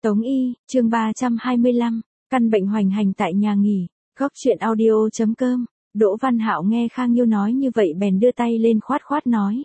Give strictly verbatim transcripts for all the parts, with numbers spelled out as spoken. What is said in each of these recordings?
Tống Y, chương ba trăm hai mươi lăm, căn bệnh hoành hành tại nhà nghỉ, góc truyện audio.com, Đỗ Văn Hạo nghe Khang Nhiêu nói như vậy bèn đưa tay lên khoát khoát nói.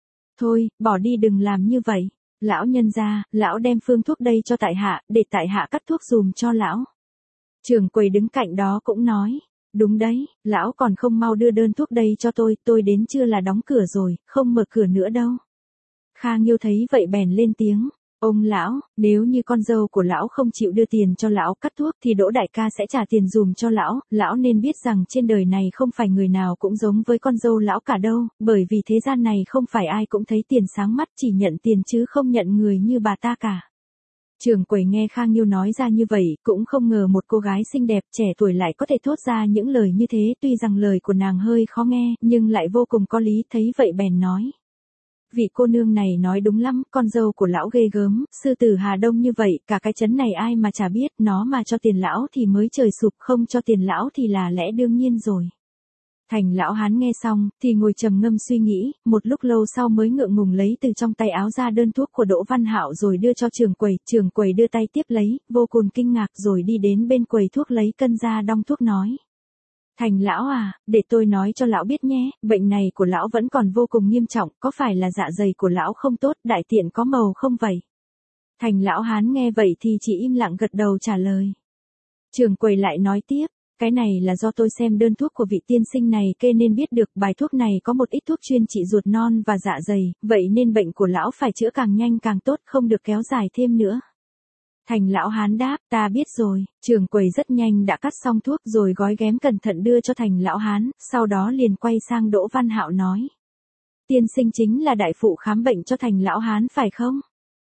Thôi, bỏ đi đừng làm như vậy, lão nhân gia, lão đem phương thuốc đây cho tại hạ, để tại hạ cắt thuốc dùm cho lão. Trưởng quầy đứng cạnh đó cũng nói, đúng đấy, lão còn không mau đưa đơn thuốc đây cho tôi, tôi đến chưa là đóng cửa rồi, không mở cửa nữa đâu. Khang Nhiêu thấy vậy bèn lên tiếng. Ông lão, nếu như con dâu của lão không chịu đưa tiền cho lão cắt thuốc thì Đỗ đại ca sẽ trả tiền dùm cho lão, lão nên biết rằng trên đời này không phải người nào cũng giống với con dâu lão cả đâu, bởi vì thế gian này không phải ai cũng thấy tiền sáng mắt chỉ nhận tiền chứ không nhận người như bà ta cả. Trưởng quầy nghe Khang Nhiêu nói ra như vậy, cũng không ngờ một cô gái xinh đẹp trẻ tuổi lại có thể thốt ra những lời như thế, tuy rằng lời của nàng hơi khó nghe, nhưng lại vô cùng có lý, thấy vậy bèn nói. Vị cô nương này nói đúng lắm, con dâu của lão ghê gớm, sư tử Hà Đông như vậy, cả cái chấn này ai mà chả biết, nó mà cho tiền lão thì mới trời sụp, không cho tiền lão thì là lẽ đương nhiên rồi. Thành lão hán nghe xong, thì ngồi trầm ngâm suy nghĩ, một lúc lâu sau mới ngượng ngùng lấy từ trong tay áo ra đơn thuốc của Đỗ Văn Hạo rồi đưa cho trưởng quầy, trưởng quầy đưa tay tiếp lấy, vô cùng kinh ngạc rồi đi đến bên quầy thuốc lấy cân ra đong thuốc nói. Thành lão à, để tôi nói cho lão biết nhé, bệnh này của lão vẫn còn vô cùng nghiêm trọng, có phải là dạ dày của lão không tốt, đại tiện có màu không vậy? Thành lão hán nghe vậy thì chỉ im lặng gật đầu trả lời. Trưởng quầy lại nói tiếp, cái này là do tôi xem đơn thuốc của vị tiên sinh này kê nên biết được bài thuốc này có một ít thuốc chuyên trị ruột non và dạ dày, vậy nên bệnh của lão phải chữa càng nhanh càng tốt, không được kéo dài thêm nữa. Thành lão hán đáp, ta biết rồi, trưởng quầy rất nhanh đã cắt xong thuốc rồi gói ghém cẩn thận đưa cho thành lão hán, sau đó liền quay sang Đỗ Văn Hạo nói. Tiên sinh chính là đại phụ khám bệnh cho thành lão hán phải không?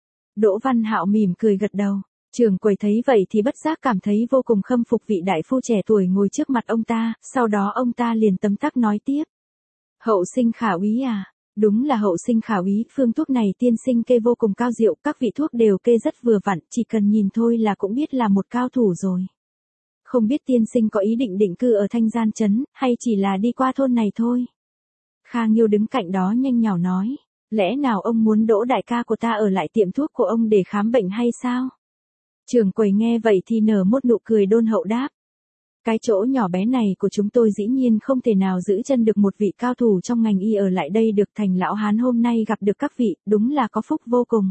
Đỗ Văn Hạo mỉm cười gật đầu, trưởng quầy thấy vậy thì bất giác cảm thấy vô cùng khâm phục vị đại phu trẻ tuổi ngồi trước mặt ông ta, sau đó ông ta liền tấm tắc nói tiếp. Hậu sinh khả úy à? Đúng là hậu sinh khả úy, phương thuốc này tiên sinh kê vô cùng cao diệu, các vị thuốc đều kê rất vừa vặn, chỉ cần nhìn thôi là cũng biết là một cao thủ rồi. Không biết tiên sinh có ý định định cư ở Thanh Gian Trấn, hay chỉ là đi qua thôn này thôi? Khang Nhiêu đứng cạnh đó nhanh nhảu nói, lẽ nào ông muốn Đỗ đại ca của ta ở lại tiệm thuốc của ông để khám bệnh hay sao? Trưởng quầy nghe vậy thì nở một nụ cười đôn hậu đáp. Cái chỗ nhỏ bé này của chúng tôi dĩ nhiên không thể nào giữ chân được một vị cao thủ trong ngành y ở lại đây được, thành lão hán hôm nay gặp được các vị, đúng là có phúc vô cùng.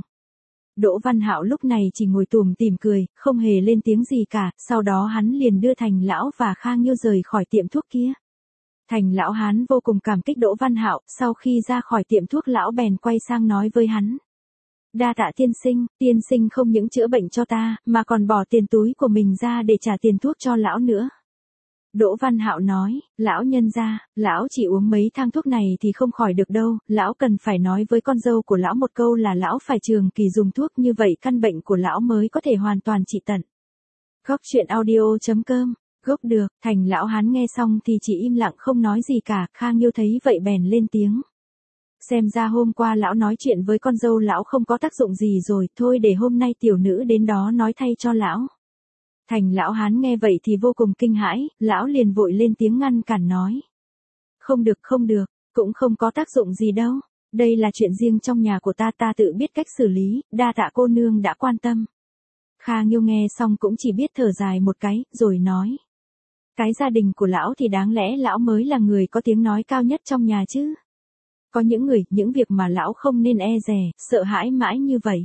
Đỗ Văn Hạo lúc này chỉ ngồi tủm tỉm cười, không hề lên tiếng gì cả, sau đó hắn liền đưa thành lão và Khang Nhiêu rời khỏi tiệm thuốc kia. Thành lão hán vô cùng cảm kích Đỗ Văn Hạo, sau khi ra khỏi tiệm thuốc lão bèn quay sang nói với hắn. Đa tạ tiên sinh, tiên sinh không những chữa bệnh cho ta, mà còn bỏ tiền túi của mình ra để trả tiền thuốc cho lão nữa. Đỗ Văn Hạo nói, lão nhân gia, lão chỉ uống mấy thang thuốc này thì không khỏi được đâu, lão cần phải nói với con dâu của lão một câu là lão phải trường kỳ dùng thuốc, như vậy căn bệnh của lão mới có thể hoàn toàn trị tận. Góc truyện audio.com, gốc được, thành lão hán nghe xong thì chỉ im lặng không nói gì cả, Khang Nhiêu thấy vậy bèn lên tiếng. Xem ra hôm qua lão nói chuyện với con dâu lão không có tác dụng gì rồi, thôi để hôm nay tiểu nữ đến đó nói thay cho lão. Thành lão hán nghe vậy thì vô cùng kinh hãi, lão liền vội lên tiếng ngăn cản nói. Không được không được, cũng không có tác dụng gì đâu, đây là chuyện riêng trong nhà của ta, ta tự biết cách xử lý, đa tạ cô nương đã quan tâm. Khang Nhiêu nghe xong cũng chỉ biết thở dài một cái, rồi nói. Cái gia đình của lão thì đáng lẽ lão mới là người có tiếng nói cao nhất trong nhà chứ. Có những người, những việc mà lão không nên e dè, sợ hãi mãi như vậy.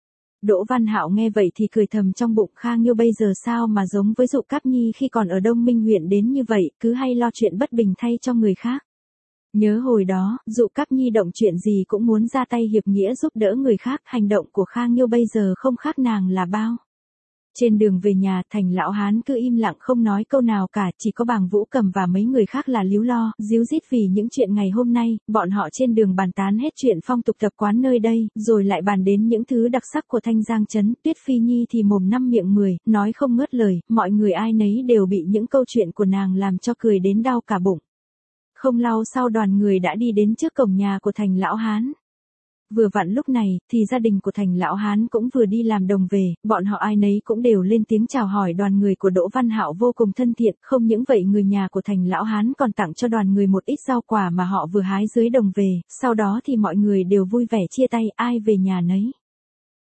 Đỗ Văn Hạo nghe vậy thì cười thầm trong bụng, Khang Nhiêu bây giờ sao mà giống với Dụ Cáp Nhi khi còn ở Đông Minh huyện đến như vậy, cứ hay lo chuyện bất bình thay cho người khác. Nhớ hồi đó, Dụ Cáp Nhi động chuyện gì cũng muốn ra tay hiệp nghĩa giúp đỡ người khác, hành động của Khang Nhiêu bây giờ không khác nàng là bao. Trên đường về nhà, thành lão hán cứ im lặng không nói câu nào cả, chỉ có Bàng Vũ Cầm và mấy người khác là líu lo, díu dít vì những chuyện ngày hôm nay, bọn họ trên đường bàn tán hết chuyện phong tục tập quán nơi đây, rồi lại bàn đến những thứ đặc sắc của Thanh Giang Trấn, Tuyết Phi Nhi thì mồm năm miệng mười, nói không ngớt lời, mọi người ai nấy đều bị những câu chuyện của nàng làm cho cười đến đau cả bụng. Không lâu sau đoàn người đã đi đến trước cổng nhà của thành lão hán. Vừa vặn lúc này, thì gia đình của thành lão hán cũng vừa đi làm đồng về, bọn họ ai nấy cũng đều lên tiếng chào hỏi đoàn người của Đỗ Văn Hạo vô cùng thân thiện, không những vậy người nhà của thành lão hán còn tặng cho đoàn người một ít rau quả mà họ vừa hái dưới đồng về, sau đó thì mọi người đều vui vẻ chia tay, ai về nhà nấy.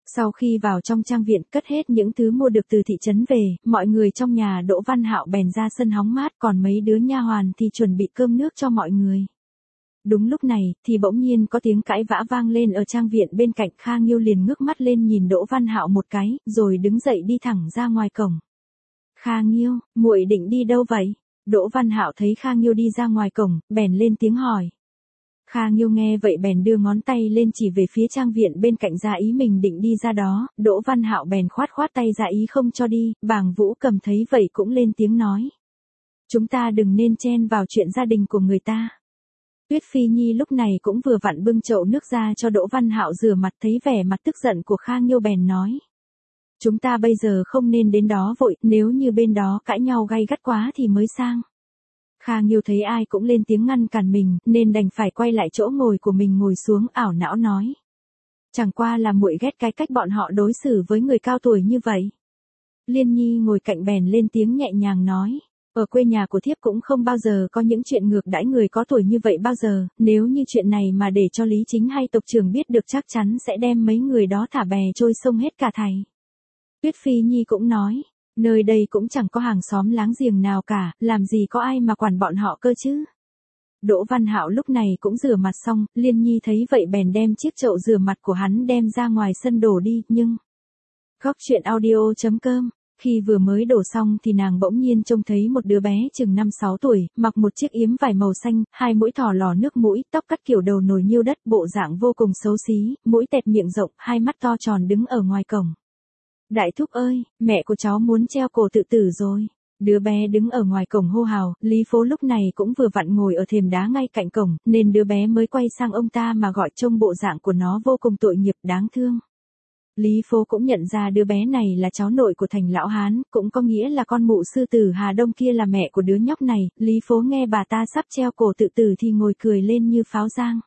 Sau khi vào trong trang viện cất hết những thứ mua được từ thị trấn về, mọi người trong nhà Đỗ Văn Hạo bèn ra sân hóng mát, còn mấy đứa nha hoàn thì chuẩn bị cơm nước cho mọi người. Đúng lúc này, thì bỗng nhiên có tiếng cãi vã vang lên ở trang viện bên cạnh. Kha Nghiêu liền ngước mắt lên nhìn Đỗ Văn Hạo một cái, rồi đứng dậy đi thẳng ra ngoài cổng. Kha Nghiêu, muội định đi đâu vậy? Đỗ Văn Hạo thấy Kha Nghiêu đi ra ngoài cổng, bèn lên tiếng hỏi. Kha Nghiêu nghe vậy bèn đưa ngón tay lên chỉ về phía trang viện bên cạnh ra ý mình định đi ra đó. Đỗ Văn Hạo bèn khoát khoát tay ra ý không cho đi. Bàng Vũ Cầm thấy vậy cũng lên tiếng nói. Chúng ta đừng nên chen vào chuyện gia đình của người ta. Tuyết Phi Nhi lúc này cũng vừa vặn bưng chậu nước ra cho Đỗ Văn Hạo rửa mặt, thấy vẻ mặt tức giận của Kha Nghiêu bèn nói. Chúng ta bây giờ không nên đến đó vội, nếu như bên đó cãi nhau gay gắt quá thì mới sang. Kha Nghiêu thấy ai cũng lên tiếng ngăn cản mình, nên đành phải quay lại chỗ ngồi của mình ngồi xuống ảo não nói. Chẳng qua là muội ghét cái cách bọn họ đối xử với người cao tuổi như vậy. Liên Nhi ngồi cạnh bèn lên tiếng nhẹ nhàng nói. Ở quê nhà của thiếp cũng không bao giờ có những chuyện ngược đãi người có tuổi như vậy bao giờ, nếu như chuyện này mà để cho Lý Chính hay tộc trưởng biết được chắc chắn sẽ đem mấy người đó thả bè trôi sông hết cả thảy. Tuyết Phi Nhi cũng nói, nơi đây cũng chẳng có hàng xóm láng giềng nào cả, làm gì có ai mà quản bọn họ cơ chứ. Đỗ Văn Hạo lúc này cũng rửa mặt xong, Liên Nhi thấy vậy bèn đem chiếc chậu rửa mặt của hắn đem ra ngoài sân đổ đi, nhưng... Góc truyện audio chấm com. Khi vừa mới đổ xong thì nàng bỗng nhiên trông thấy một đứa bé chừng năm sáu tuổi, mặc một chiếc yếm vải màu xanh, hai mũi thỏ lò nước mũi, tóc cắt kiểu đầu nồi nhiêu đất, bộ dạng vô cùng xấu xí, mũi tẹt miệng rộng, hai mắt to tròn đứng ở ngoài cổng. Đại thúc ơi, mẹ của cháu muốn treo cổ tự tử rồi. Đứa bé đứng ở ngoài cổng hô hào, Lý Phố lúc này cũng vừa vặn ngồi ở thềm đá ngay cạnh cổng, nên đứa bé mới quay sang ông ta mà gọi trông bộ dạng của nó vô cùng tội nghiệp đáng thương. Lý Phố cũng nhận ra đứa bé này là cháu nội của Thành lão hán, cũng có nghĩa là con mụ sư tử Hà Đông kia là mẹ của đứa nhóc này. Lý Phố nghe bà ta sắp treo cổ tự tử thì ngồi cười lên như pháo giang.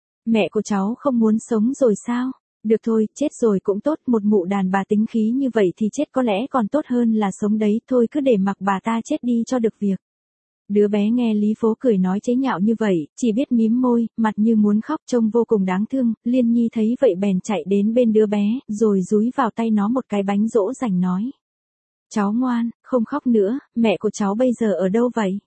Mẹ của cháu không muốn sống rồi sao? Được thôi, chết rồi cũng tốt, một mụ đàn bà tính khí như vậy thì chết có lẽ còn tốt hơn là sống đấy, thôi cứ để mặc bà ta chết đi cho được việc. Đứa bé nghe Lý Phố cười nói chế nhạo như vậy, chỉ biết mím môi, mặt như muốn khóc trông vô cùng đáng thương. Liên Nhi thấy vậy bèn chạy đến bên đứa bé, rồi dúi vào tay nó một cái bánh dỗ dành nói. Cháu ngoan, không khóc nữa, mẹ của cháu bây giờ ở đâu vậy?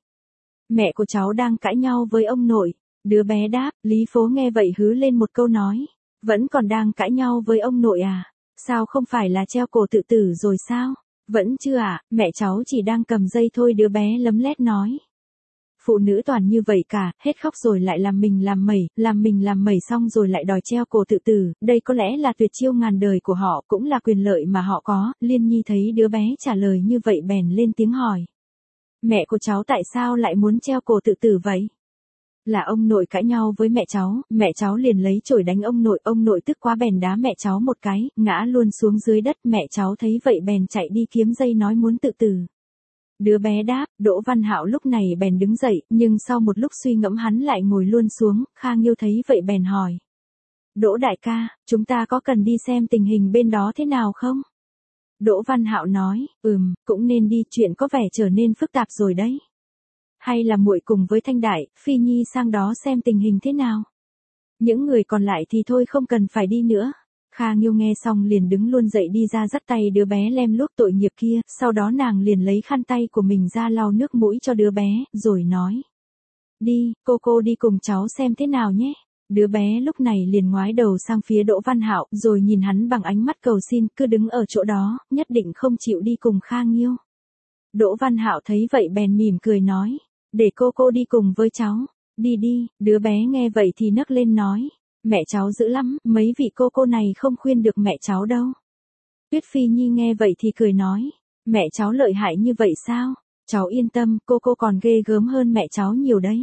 Mẹ của cháu đang cãi nhau với ông nội. Đứa bé đáp, Lý Phố nghe vậy hứ lên một câu nói. Vẫn còn đang cãi nhau với ông nội à? Sao không phải là treo cổ tự tử rồi sao? Vẫn chưa à, mẹ cháu chỉ đang cầm dây thôi, đứa bé lấm lét nói. Phụ nữ toàn như vậy cả, hết khóc rồi lại làm mình làm mẩy, làm mình làm mẩy xong rồi lại đòi treo cổ tự tử, đây có lẽ là tuyệt chiêu ngàn đời của họ, cũng là quyền lợi mà họ có. Liên Nhi thấy đứa bé trả lời như vậy bèn lên tiếng hỏi. Mẹ của cháu tại sao lại muốn treo cổ tự tử vậy? Là ông nội cãi nhau với mẹ cháu, mẹ cháu liền lấy chổi đánh ông nội, ông nội tức quá bèn đá mẹ cháu một cái, ngã luôn xuống dưới đất, mẹ cháu thấy vậy bèn chạy đi kiếm dây nói muốn tự tử. Đứa bé đáp, Đỗ Văn Hạo lúc này bèn đứng dậy, nhưng sau một lúc suy ngẫm hắn lại ngồi luôn xuống. Kha Nghiêu thấy vậy bèn hỏi. Đỗ đại ca, chúng ta có cần đi xem tình hình bên đó thế nào không? Đỗ Văn Hạo nói, ừm, cũng nên đi, chuyện có vẻ trở nên phức tạp rồi đấy. Hay là muội cùng với Thanh Đại, Phi Nhi sang đó xem tình hình thế nào? Những người còn lại thì thôi không cần phải đi nữa. Kha Nghiêu nghe xong liền đứng luôn dậy đi ra dắt tay đứa bé lem luốc tội nghiệp kia, sau đó nàng liền lấy khăn tay của mình ra lau nước mũi cho đứa bé, rồi nói. Đi, cô cô đi cùng cháu xem thế nào nhé. Đứa bé lúc này liền ngoái đầu sang phía Đỗ Văn Hạo, rồi nhìn hắn bằng ánh mắt cầu xin, cứ đứng ở chỗ đó, nhất định không chịu đi cùng Kha Nghiêu. Đỗ Văn Hạo thấy vậy bèn mỉm cười nói. Để cô cô đi cùng với cháu. Đi đi, đứa bé nghe vậy thì nấc lên nói. Mẹ cháu dữ lắm, mấy vị cô cô này không khuyên được mẹ cháu đâu. Tuyết Phi Nhi nghe vậy thì cười nói. Mẹ cháu lợi hại như vậy sao? Cháu yên tâm, cô cô còn ghê gớm hơn mẹ cháu nhiều đấy.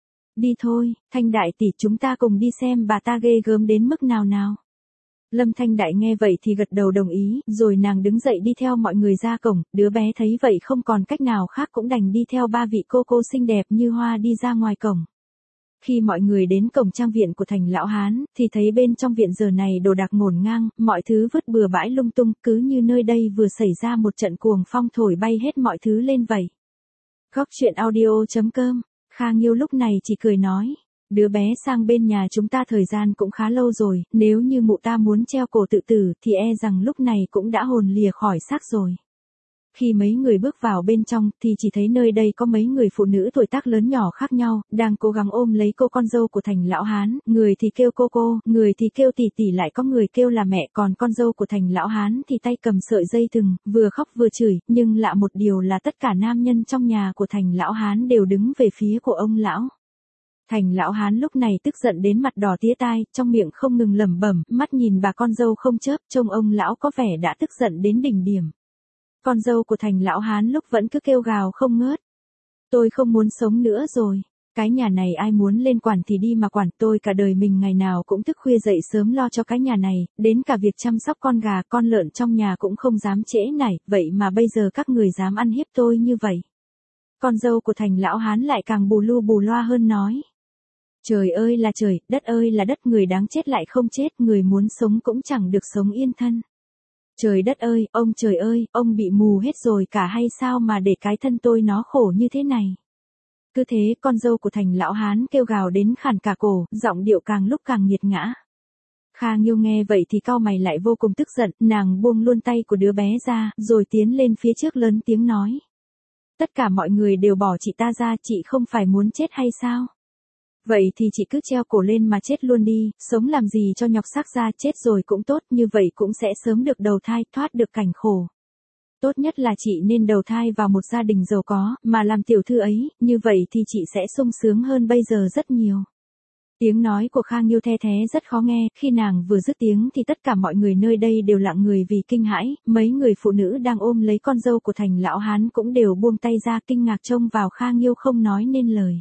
Đi thôi, Thanh Đại tỷ, chúng ta cùng đi xem bà ta ghê gớm đến mức nào nào. Lâm Thanh Đại nghe vậy thì gật đầu đồng ý, rồi nàng đứng dậy đi theo mọi người ra cổng. Đứa bé thấy vậy không còn cách nào khác cũng đành đi theo ba vị cô cô xinh đẹp như hoa đi ra ngoài cổng. Khi mọi người đến cổng trang viện của Thành lão hán, thì thấy bên trong viện giờ này đồ đạc ngổn ngang, mọi thứ vứt bừa bãi lung tung, cứ như nơi đây vừa xảy ra một trận cuồng phong thổi bay hết mọi thứ lên vậy. Góc truyện audio chấm com. Kha Nghiêu lúc này chỉ cười nói. Đứa bé sang bên nhà chúng ta thời gian cũng khá lâu rồi, nếu như mụ ta muốn treo cổ tự tử thì e rằng lúc này cũng đã hồn lìa khỏi xác rồi. Khi mấy người bước vào bên trong thì chỉ thấy nơi đây có mấy người phụ nữ tuổi tác lớn nhỏ khác nhau, đang cố gắng ôm lấy cô con dâu của Thành lão hán, người thì kêu cô cô, người thì kêu tỷ tỷ, lại có người kêu là mẹ, còn con dâu của Thành lão hán thì tay cầm sợi dây thừng, vừa khóc vừa chửi, nhưng lạ một điều là tất cả nam nhân trong nhà của Thành lão hán đều đứng về phía của ông lão. Thành lão hán lúc này tức giận đến mặt đỏ tía tai, trong miệng không ngừng lẩm bẩm, mắt nhìn bà con dâu không chớp, trông ông lão có vẻ đã tức giận đến đỉnh điểm. Con dâu của Thành lão hán lúc vẫn cứ kêu gào không ngớt. Tôi không muốn sống nữa rồi. Cái nhà này ai muốn lên quản thì đi mà quản, tôi cả đời mình ngày nào cũng thức khuya dậy sớm lo cho cái nhà này, đến cả việc chăm sóc con gà con lợn trong nhà cũng không dám trễ nải, vậy mà bây giờ các người dám ăn hiếp tôi như vậy. Con dâu của Thành lão hán lại càng bù lu bù loa hơn nói. Trời ơi là trời, đất ơi là đất, người đáng chết lại không chết, người muốn sống cũng chẳng được sống yên thân. Trời đất ơi, ông trời ơi, ông bị mù hết rồi cả hay sao mà để cái thân tôi nó khổ như thế này. Cứ thế, con dâu của Thành lão hán kêu gào đến khản cả cổ, giọng điệu càng lúc càng nghiệt ngã. Kha Nghiêu nghe vậy thì cau mày lại vô cùng tức giận, nàng buông luôn tay của đứa bé ra, rồi tiến lên phía trước lớn tiếng nói. Tất cả mọi người đều bỏ chị ta ra, chị không phải muốn chết hay sao? Vậy thì chị cứ treo cổ lên mà chết luôn đi, sống làm gì cho nhọc xác ra, chết rồi cũng tốt, như vậy cũng sẽ sớm được đầu thai, thoát được cảnh khổ. Tốt nhất là chị nên đầu thai vào một gia đình giàu có, mà làm tiểu thư ấy, như vậy thì chị sẽ sung sướng hơn bây giờ rất nhiều. Tiếng nói của Kha Nghiêu the thé rất khó nghe, khi nàng vừa dứt tiếng thì tất cả mọi người nơi đây đều lặng người vì kinh hãi, mấy người phụ nữ đang ôm lấy con dâu của Thành lão hán cũng đều buông tay ra kinh ngạc trông vào Kha Nghiêu không nói nên lời.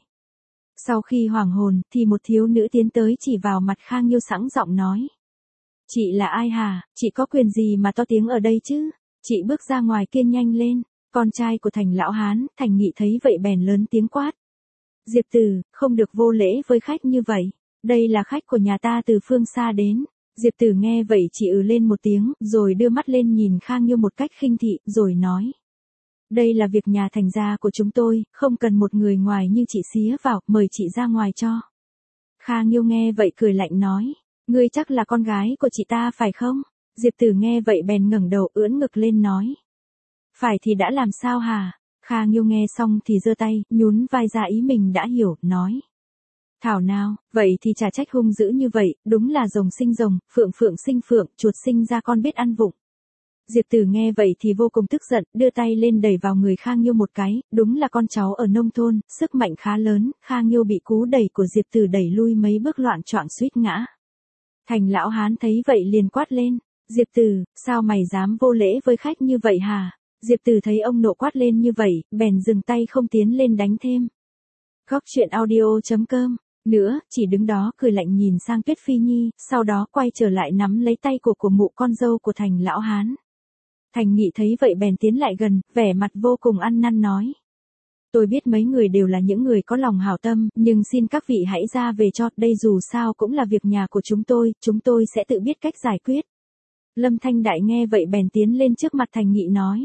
Sau khi hoàng hồn, thì một thiếu nữ tiến tới chỉ vào mặt Kha Nghiêu sẵn giọng nói. Chị là ai hả, chị có quyền gì mà to tiếng ở đây chứ? Chị bước ra ngoài kia nhanh lên. Con trai của Thành lão hán, Thành Nghị thấy vậy bèn lớn tiếng quát. Diệp Tử, không được vô lễ với khách như vậy. Đây là khách của nhà ta từ phương xa đến. Diệp Tử nghe vậy chỉ ừ lên một tiếng, rồi đưa mắt lên nhìn Kha Nghiêu một cách khinh thị, rồi nói. Đây là việc nhà Thành gia của chúng tôi, không cần một người ngoài như chị xía vào, mời chị ra ngoài cho. Kha Nghiêu nghe vậy cười lạnh nói, ngươi chắc là con gái của chị ta phải không? Diệp Tử nghe vậy bèn ngẩng đầu ưỡn ngực lên nói. Phải thì đã làm sao hả? Kha Nghiêu nghe xong thì giơ tay, nhún vai ra ý mình đã hiểu, nói. Thảo nào, vậy thì chả trách hung dữ như vậy, đúng là rồng sinh rồng, phượng phượng sinh phượng, chuột sinh ra con biết ăn vụng. Diệp Tử nghe vậy thì vô cùng tức giận, đưa tay lên đẩy vào người Kha Nghiêu một cái, đúng là con cháu ở nông thôn, sức mạnh khá lớn, Kha Nghiêu bị cú đẩy của Diệp Tử đẩy lui mấy bước loạng choạng suýt ngã. Thành lão hán thấy vậy liền quát lên, Diệp Tử, sao mày dám vô lễ với khách như vậy hả? Diệp Tử thấy ông nộ quát lên như vậy, bèn dừng tay không tiến lên đánh thêm. Góc truyện audio chấm com nữa, chỉ đứng đó cười lạnh nhìn sang Tuyết Phi Nhi, sau đó quay trở lại nắm lấy tay của của mụ con dâu của Thành lão hán. Thành Nghị thấy vậy bèn tiến lại gần, vẻ mặt vô cùng ăn năn nói. Tôi biết mấy người đều là những người có lòng hảo tâm, nhưng xin các vị hãy ra về cho, đây dù sao cũng là việc nhà của chúng tôi, chúng tôi sẽ tự biết cách giải quyết. Lâm Thanh Đại nghe vậy bèn tiến lên trước mặt Thành Nghị nói.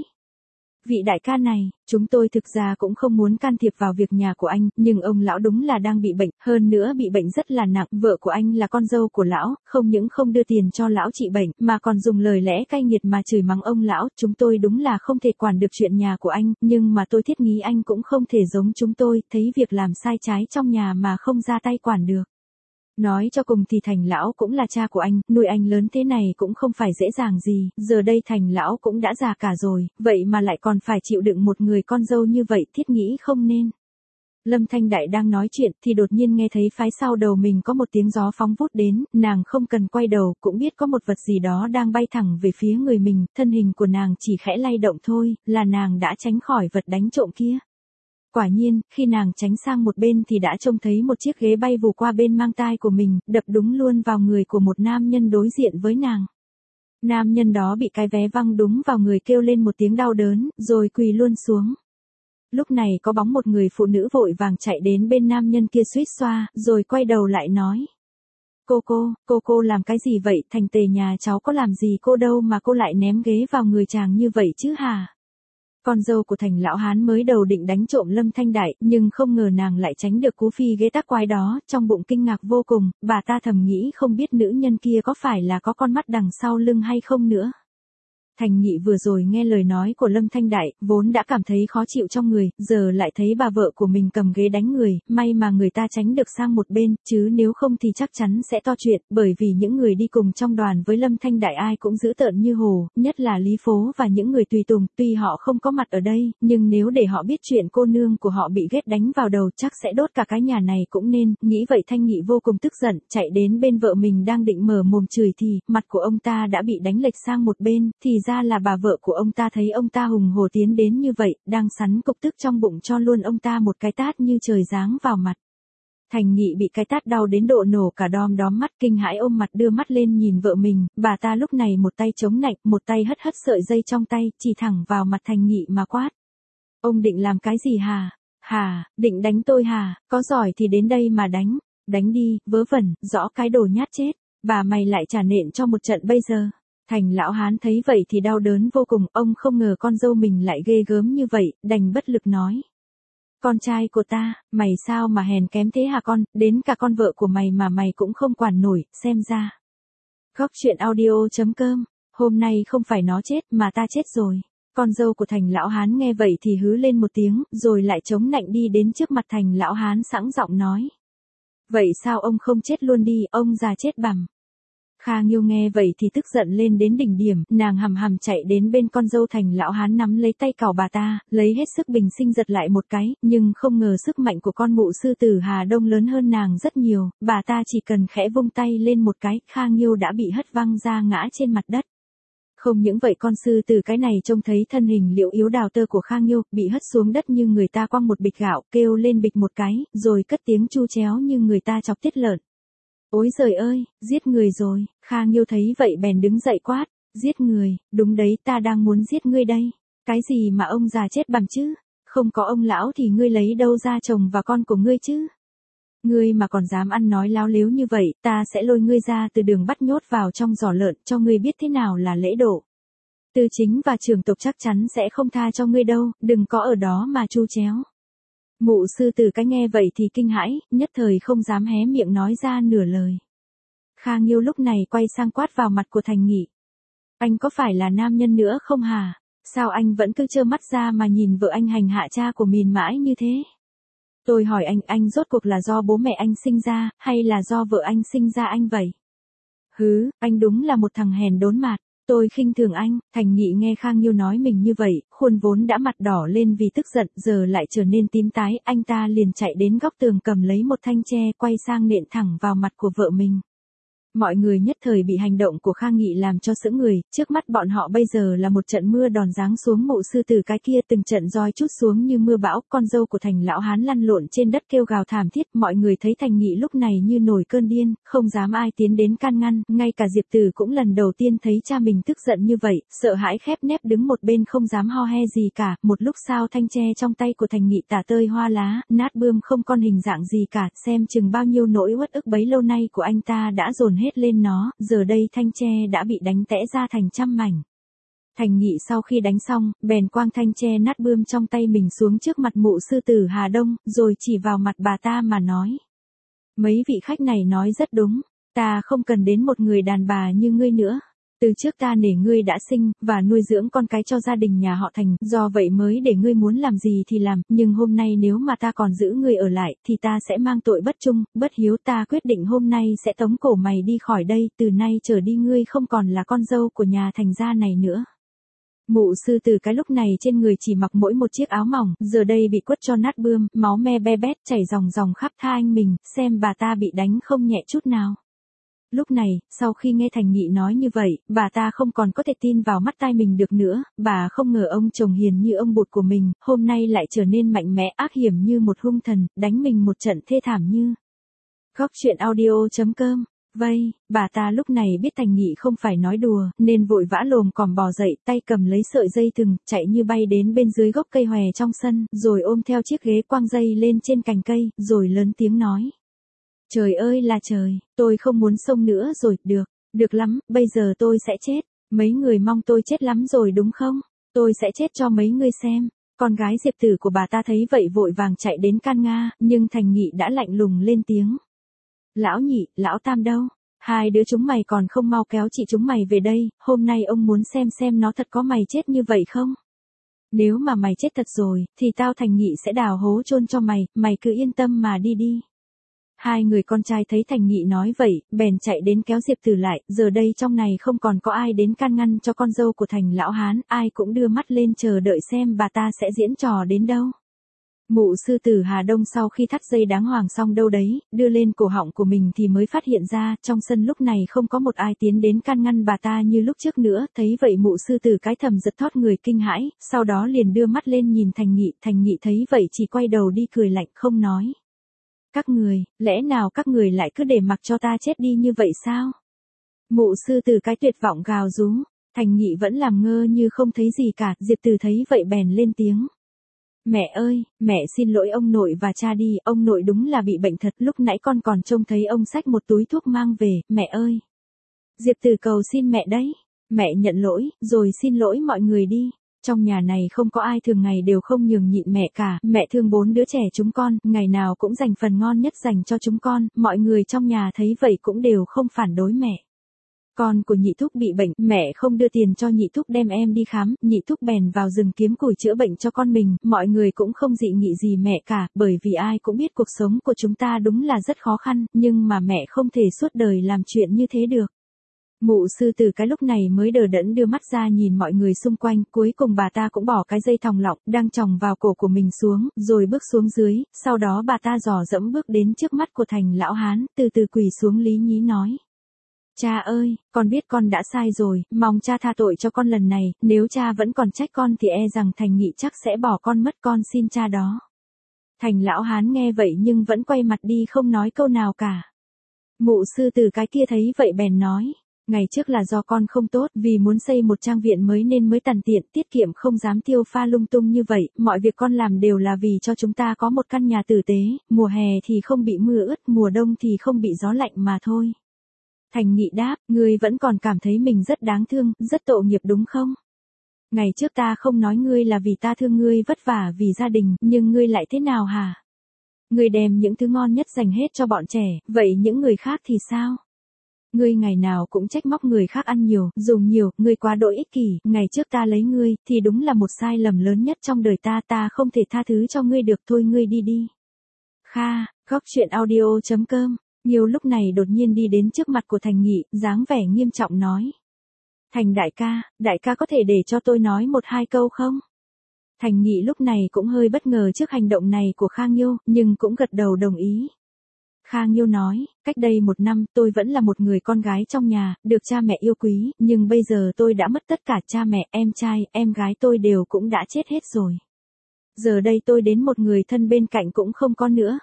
Vị đại ca này, chúng tôi thực ra cũng không muốn can thiệp vào việc nhà của anh, nhưng ông lão đúng là đang bị bệnh, hơn nữa bị bệnh rất là nặng, vợ của anh là con dâu của lão, không những không đưa tiền cho lão trị bệnh, mà còn dùng lời lẽ cay nghiệt mà chửi mắng ông lão, chúng tôi đúng là không thể quản được chuyện nhà của anh, nhưng mà tôi thiết nghĩ anh cũng không thể giống chúng tôi, thấy việc làm sai trái trong nhà mà không ra tay quản được. Nói cho cùng thì Thành lão cũng là cha của anh, nuôi anh lớn thế này cũng không phải dễ dàng gì, giờ đây Thành lão cũng đã già cả rồi, vậy mà lại còn phải chịu đựng một người con dâu như vậy, thiết nghĩ không nên. Lâm Thanh Đại đang nói chuyện thì đột nhiên nghe thấy phái sau đầu mình có một tiếng gió phóng vút đến, nàng không cần quay đầu cũng biết có một vật gì đó đang bay thẳng về phía người mình, thân hình của nàng chỉ khẽ lay động thôi, là nàng đã tránh khỏi vật đánh trộm kia. Quả nhiên, khi nàng tránh sang một bên thì đã trông thấy một chiếc ghế bay vù qua bên mang tai của mình, đập đúng luôn vào người của một nam nhân đối diện với nàng. Nam nhân đó bị cái vé văng đúng vào người kêu lên một tiếng đau đớn, rồi quỳ luôn xuống. Lúc này có bóng một người phụ nữ vội vàng chạy đến bên nam nhân kia suýt xoa, rồi quay đầu lại nói. Cô cô, cô cô làm cái gì vậy, Thành tề nhà cháu có làm gì cô đâu mà cô lại ném ghế vào người chàng như vậy chứ hả? Con dâu của Thành lão hán mới đầu định đánh trộm Lâm Thanh Đại, nhưng không ngờ nàng lại tránh được cú phi ghế tác quái đó, trong bụng kinh ngạc vô cùng, bà ta thầm nghĩ không biết nữ nhân kia có phải là có con mắt đằng sau lưng hay không nữa. Thành Nghị vừa rồi nghe lời nói của Lâm Thanh Đại, vốn đã cảm thấy khó chịu trong người, giờ lại thấy bà vợ của mình cầm ghế đánh người, may mà người ta tránh được sang một bên, chứ nếu không thì chắc chắn sẽ to chuyện, bởi vì những người đi cùng trong đoàn với Lâm Thanh Đại ai cũng dữ tợn như hồ, nhất là Lý Phố và những người tùy tùng, tuy họ không có mặt ở đây, nhưng nếu để họ biết chuyện cô nương của họ bị ghét đánh vào đầu chắc sẽ đốt cả cái nhà này cũng nên, nghĩ vậy Thanh Nghị vô cùng tức giận, chạy đến bên vợ mình đang định mở mồm chửi thì, mặt của ông ta đã bị đánh lệch sang một bên, thì ra là bà vợ của ông ta thấy ông ta hùng hổ tiến đến như vậy, đang sắn cục tức trong bụng cho luôn ông ta một cái tát như trời giáng vào mặt. Thành Nghị bị cái tát đau đến độ nổ cả đom đóm mắt, kinh hãi ôm mặt đưa mắt lên nhìn vợ mình, bà ta lúc này một tay chống nạnh, một tay hất hất sợi dây trong tay, chỉ thẳng vào mặt Thành Nghị mà quát. Ông định làm cái gì hả? Hả, định đánh tôi hả? Có giỏi thì đến đây mà đánh, đánh đi, vớ vẩn, rõ cái đồ nhát chết, bà mày lại trả nện cho một trận bây giờ. Thành lão hán thấy vậy thì đau đớn vô cùng, ông không ngờ con dâu mình lại ghê gớm như vậy, đành bất lực nói. Con trai của ta, mày sao mà hèn kém thế hả con, đến cả con vợ của mày mà mày cũng không quản nổi, xem ra. Góc truyện audio chấm com, hôm nay không phải nó chết mà ta chết rồi. Con dâu của Thành lão hán nghe vậy thì hứ lên một tiếng, rồi lại chống nạnh đi đến trước mặt Thành lão hán sẵn giọng nói. Vậy sao ông không chết luôn đi, ông già chết bằm. Kha Nghiêu nghe vậy thì tức giận lên đến đỉnh điểm, nàng hầm hầm chạy đến bên con dâu Thành lão hán nắm lấy tay cào bà ta, lấy hết sức bình sinh giật lại một cái, nhưng không ngờ sức mạnh của con mụ sư tử Hà Đông lớn hơn nàng rất nhiều, bà ta chỉ cần khẽ vung tay lên một cái, Kha Nghiêu đã bị hất văng ra ngã trên mặt đất. Không những vậy con sư tử cái này trông thấy thân hình liễu yếu đào tơ của Kha Nghiêu, bị hất xuống đất như người ta quăng một bịch gạo, kêu lên bịch một cái, rồi cất tiếng chu chéo như người ta chọc tiết lợn. Ôi giời ơi, giết người rồi, Kha Nghiêu thấy vậy bèn đứng dậy quát, giết người, đúng đấy ta đang muốn giết ngươi đây, cái gì mà ông già chết bằm chứ, không có ông lão thì ngươi lấy đâu ra chồng và con của ngươi chứ. Ngươi mà còn dám ăn nói láo lếu như vậy, ta sẽ lôi ngươi ra từ đường bắt nhốt vào trong giỏ lợn cho ngươi biết thế nào là lễ độ. Tư chính và trưởng tộc chắc chắn sẽ không tha cho ngươi đâu, đừng có ở đó mà chu chéo. Mụ sư tử cái nghe vậy thì kinh hãi, nhất thời không dám hé miệng nói ra nửa lời. Kha Nghiêu lúc này quay sang quát vào mặt của Thành Nghị. Anh có phải là nam nhân nữa không hả? Sao anh vẫn cứ trơ mắt ra mà nhìn vợ anh hành hạ cha của mình mãi như thế? Tôi hỏi anh, anh rốt cuộc là do bố mẹ anh sinh ra, hay là do vợ anh sinh ra anh vậy? Hứ, anh đúng là một thằng hèn đốn mạt. Tôi khinh thường anh. Thành Nghị nghe Kha Nghiêu nói mình như vậy, khuôn vốn đã mặt đỏ lên vì tức giận, giờ lại trở nên tím tái, anh ta liền chạy đến góc tường cầm lấy một thanh tre, quay sang nện thẳng vào mặt của vợ mình. Mọi người nhất thời bị hành động của Kha Nghị làm cho sững người, trước mắt bọn họ bây giờ là một trận mưa đòn giáng xuống mụ sư tử cái kia, từng trận roi trút xuống như mưa bão, con dâu của Thành lão hán lăn lộn trên đất kêu gào thảm thiết, mọi người thấy Thành Nghị lúc này như nổi cơn điên, không dám ai tiến đến can ngăn, ngay cả Diệp Tử cũng lần đầu tiên thấy cha mình tức giận như vậy, sợ hãi khép nép đứng một bên không dám ho he gì cả, một lúc sau thanh tre trong tay của Thành Nghị tả tơi hoa lá, nát bươm không còn hình dạng gì cả, xem chừng bao nhiêu nỗi uất ức bấy lâu nay của anh ta đã dồn hết lên nó, giờ đây thanh tre đã bị đánh tẽ ra thành trăm mảnh. Thành Nghị sau khi đánh xong, bèn quang thanh tre nát bươm trong tay mình xuống trước mặt mụ sư tử Hà Đông, rồi chỉ vào mặt bà ta mà nói. Mấy vị khách này nói rất đúng, ta không cần đến một người đàn bà như ngươi nữa. Từ trước ta nể ngươi đã sinh, và nuôi dưỡng con cái cho gia đình nhà họ Thành, do vậy mới để ngươi muốn làm gì thì làm, nhưng hôm nay nếu mà ta còn giữ ngươi ở lại, thì ta sẽ mang tội bất trung, bất hiếu, ta quyết định hôm nay sẽ tống cổ mày đi khỏi đây, từ nay trở đi ngươi không còn là con dâu của nhà Thành gia này nữa. Mụ sư tử cái lúc này trên người chỉ mặc mỗi một chiếc áo mỏng, giờ đây bị quất cho nát bươm, máu me be bét chảy ròng ròng khắp tha anh mình, xem bà ta bị đánh không nhẹ chút nào. Lúc này, sau khi nghe Thành Nghị nói như vậy, bà ta không còn có thể tin vào mắt tai mình được nữa, bà không ngờ ông chồng hiền như ông bụt của mình, hôm nay lại trở nên mạnh mẽ ác hiểm như một hung thần, đánh mình một trận thê thảm như. Góc truyện audio chấm com. Vây, bà ta lúc này biết Thành Nghị không phải nói đùa, nên vội vã lồm còm bò dậy, tay cầm lấy sợi dây thừng, chạy như bay đến bên dưới gốc cây hòe trong sân, rồi ôm theo chiếc ghế quăng dây lên trên cành cây, rồi lớn tiếng nói. Trời ơi là trời, tôi không muốn sống nữa rồi, được, được lắm, bây giờ tôi sẽ chết, mấy người mong tôi chết lắm rồi đúng không? Tôi sẽ chết cho mấy ngươi xem. Con gái Diệp Tử của bà ta thấy vậy vội vàng chạy đến can nga, nhưng Thành Nghị đã lạnh lùng lên tiếng. Lão Nhị, lão Tam đâu? Hai đứa chúng mày còn không mau kéo chị chúng mày về đây, hôm nay ông muốn xem xem nó thật có mày chết như vậy không? Nếu mà mày chết thật rồi, thì tao Thành Nghị sẽ đào hố chôn cho mày, mày cứ yên tâm mà đi đi. Hai người con trai thấy Thành Nghị nói vậy, bèn chạy đến kéo Diệp Tử lại, giờ đây trong này không còn có ai đến can ngăn cho con dâu của Thành lão hán, ai cũng đưa mắt lên chờ đợi xem bà ta sẽ diễn trò đến đâu. Mụ sư tử Hà Đông sau khi thắt dây đáng hoàng xong đâu đấy, đưa lên cổ họng của mình thì mới phát hiện ra, trong sân lúc này không có một ai tiến đến can ngăn bà ta như lúc trước nữa, thấy vậy mụ sư tử cái thầm giật thót người kinh hãi, sau đó liền đưa mắt lên nhìn Thành Nghị, Thành Nghị thấy vậy chỉ quay đầu đi cười lạnh không nói. Các người, lẽ nào các người lại cứ để mặc cho ta chết đi như vậy sao? Mụ sư tử cái tuyệt vọng gào rú, Thành Nghị vẫn làm ngơ như không thấy gì cả, Diệp Tử thấy vậy bèn lên tiếng. Mẹ ơi, mẹ xin lỗi ông nội và cha đi, ông nội đúng là bị bệnh thật, lúc nãy con còn trông thấy ông xách một túi thuốc mang về, mẹ ơi. Diệp Tử cầu xin mẹ đấy, mẹ nhận lỗi, rồi xin lỗi mọi người đi. Trong nhà này không có ai thường ngày đều không nhường nhịn mẹ cả, mẹ thương bốn đứa trẻ chúng con, ngày nào cũng dành phần ngon nhất dành cho chúng con, mọi người trong nhà thấy vậy cũng đều không phản đối mẹ. Con của Nhị Thúc bị bệnh, mẹ không đưa tiền cho Nhị Thúc đem em đi khám, Nhị Thúc bèn vào rừng kiếm củi chữa bệnh cho con mình, mọi người cũng không dị nghị gì mẹ cả, bởi vì ai cũng biết cuộc sống của chúng ta đúng là rất khó khăn, nhưng mà mẹ không thể suốt đời làm chuyện như thế được. Mụ sư tử cái lúc này mới đờ đẫn đưa mắt ra nhìn mọi người xung quanh, cuối cùng bà ta cũng bỏ cái dây thòng lọng đang tròng vào cổ của mình xuống, rồi bước xuống dưới, sau đó bà ta dò dẫm bước đến trước mắt của Thành lão hán, từ từ quỳ xuống lý nhí nói. Cha ơi, con biết con đã sai rồi, mong cha tha tội cho con lần này, nếu cha vẫn còn trách con thì e rằng Thành Nghị chắc sẽ bỏ con mất, con xin cha đó. Thành lão hán nghe vậy nhưng vẫn quay mặt đi không nói câu nào cả. Mụ sư tử cái kia thấy vậy bèn nói. Ngày trước là do con không tốt, vì muốn xây một trang viện mới nên mới tằn tiện, tiết kiệm không dám tiêu pha lung tung như vậy, mọi việc con làm đều là vì cho chúng ta có một căn nhà tử tế, mùa hè thì không bị mưa ướt, mùa đông thì không bị gió lạnh mà thôi. Thành Nghị đáp, ngươi vẫn còn cảm thấy mình rất đáng thương, rất tội nghiệp đúng không? Ngày trước ta không nói ngươi là vì ta thương ngươi vất vả vì gia đình, nhưng ngươi lại thế nào hả? Ngươi đem những thứ ngon nhất dành hết cho bọn trẻ, vậy những người khác thì sao? Ngươi ngày nào cũng trách móc người khác ăn nhiều, dùng nhiều, ngươi quá đỗi ích kỷ, ngày trước ta lấy ngươi, thì đúng là một sai lầm lớn nhất trong đời ta, ta không thể tha thứ cho ngươi được, thôi ngươi đi đi. Kha, góc truyện audio chấm com, nhiều lúc này đột nhiên đi đến trước mặt của Thành Nghị, dáng vẻ nghiêm trọng nói. Thành đại ca, đại ca có thể để cho tôi nói một hai câu không? Thành Nghị lúc này cũng hơi bất ngờ trước hành động này của Khang Nhiêu, nhưng cũng gật đầu đồng ý. Khang Nhiêu nói, cách đây một năm tôi vẫn là một người con gái trong nhà, được cha mẹ yêu quý, nhưng bây giờ tôi đã mất tất cả cha mẹ, em trai, em gái tôi đều cũng đã chết hết rồi. Giờ đây tôi đến một người thân bên cạnh cũng không có nữa.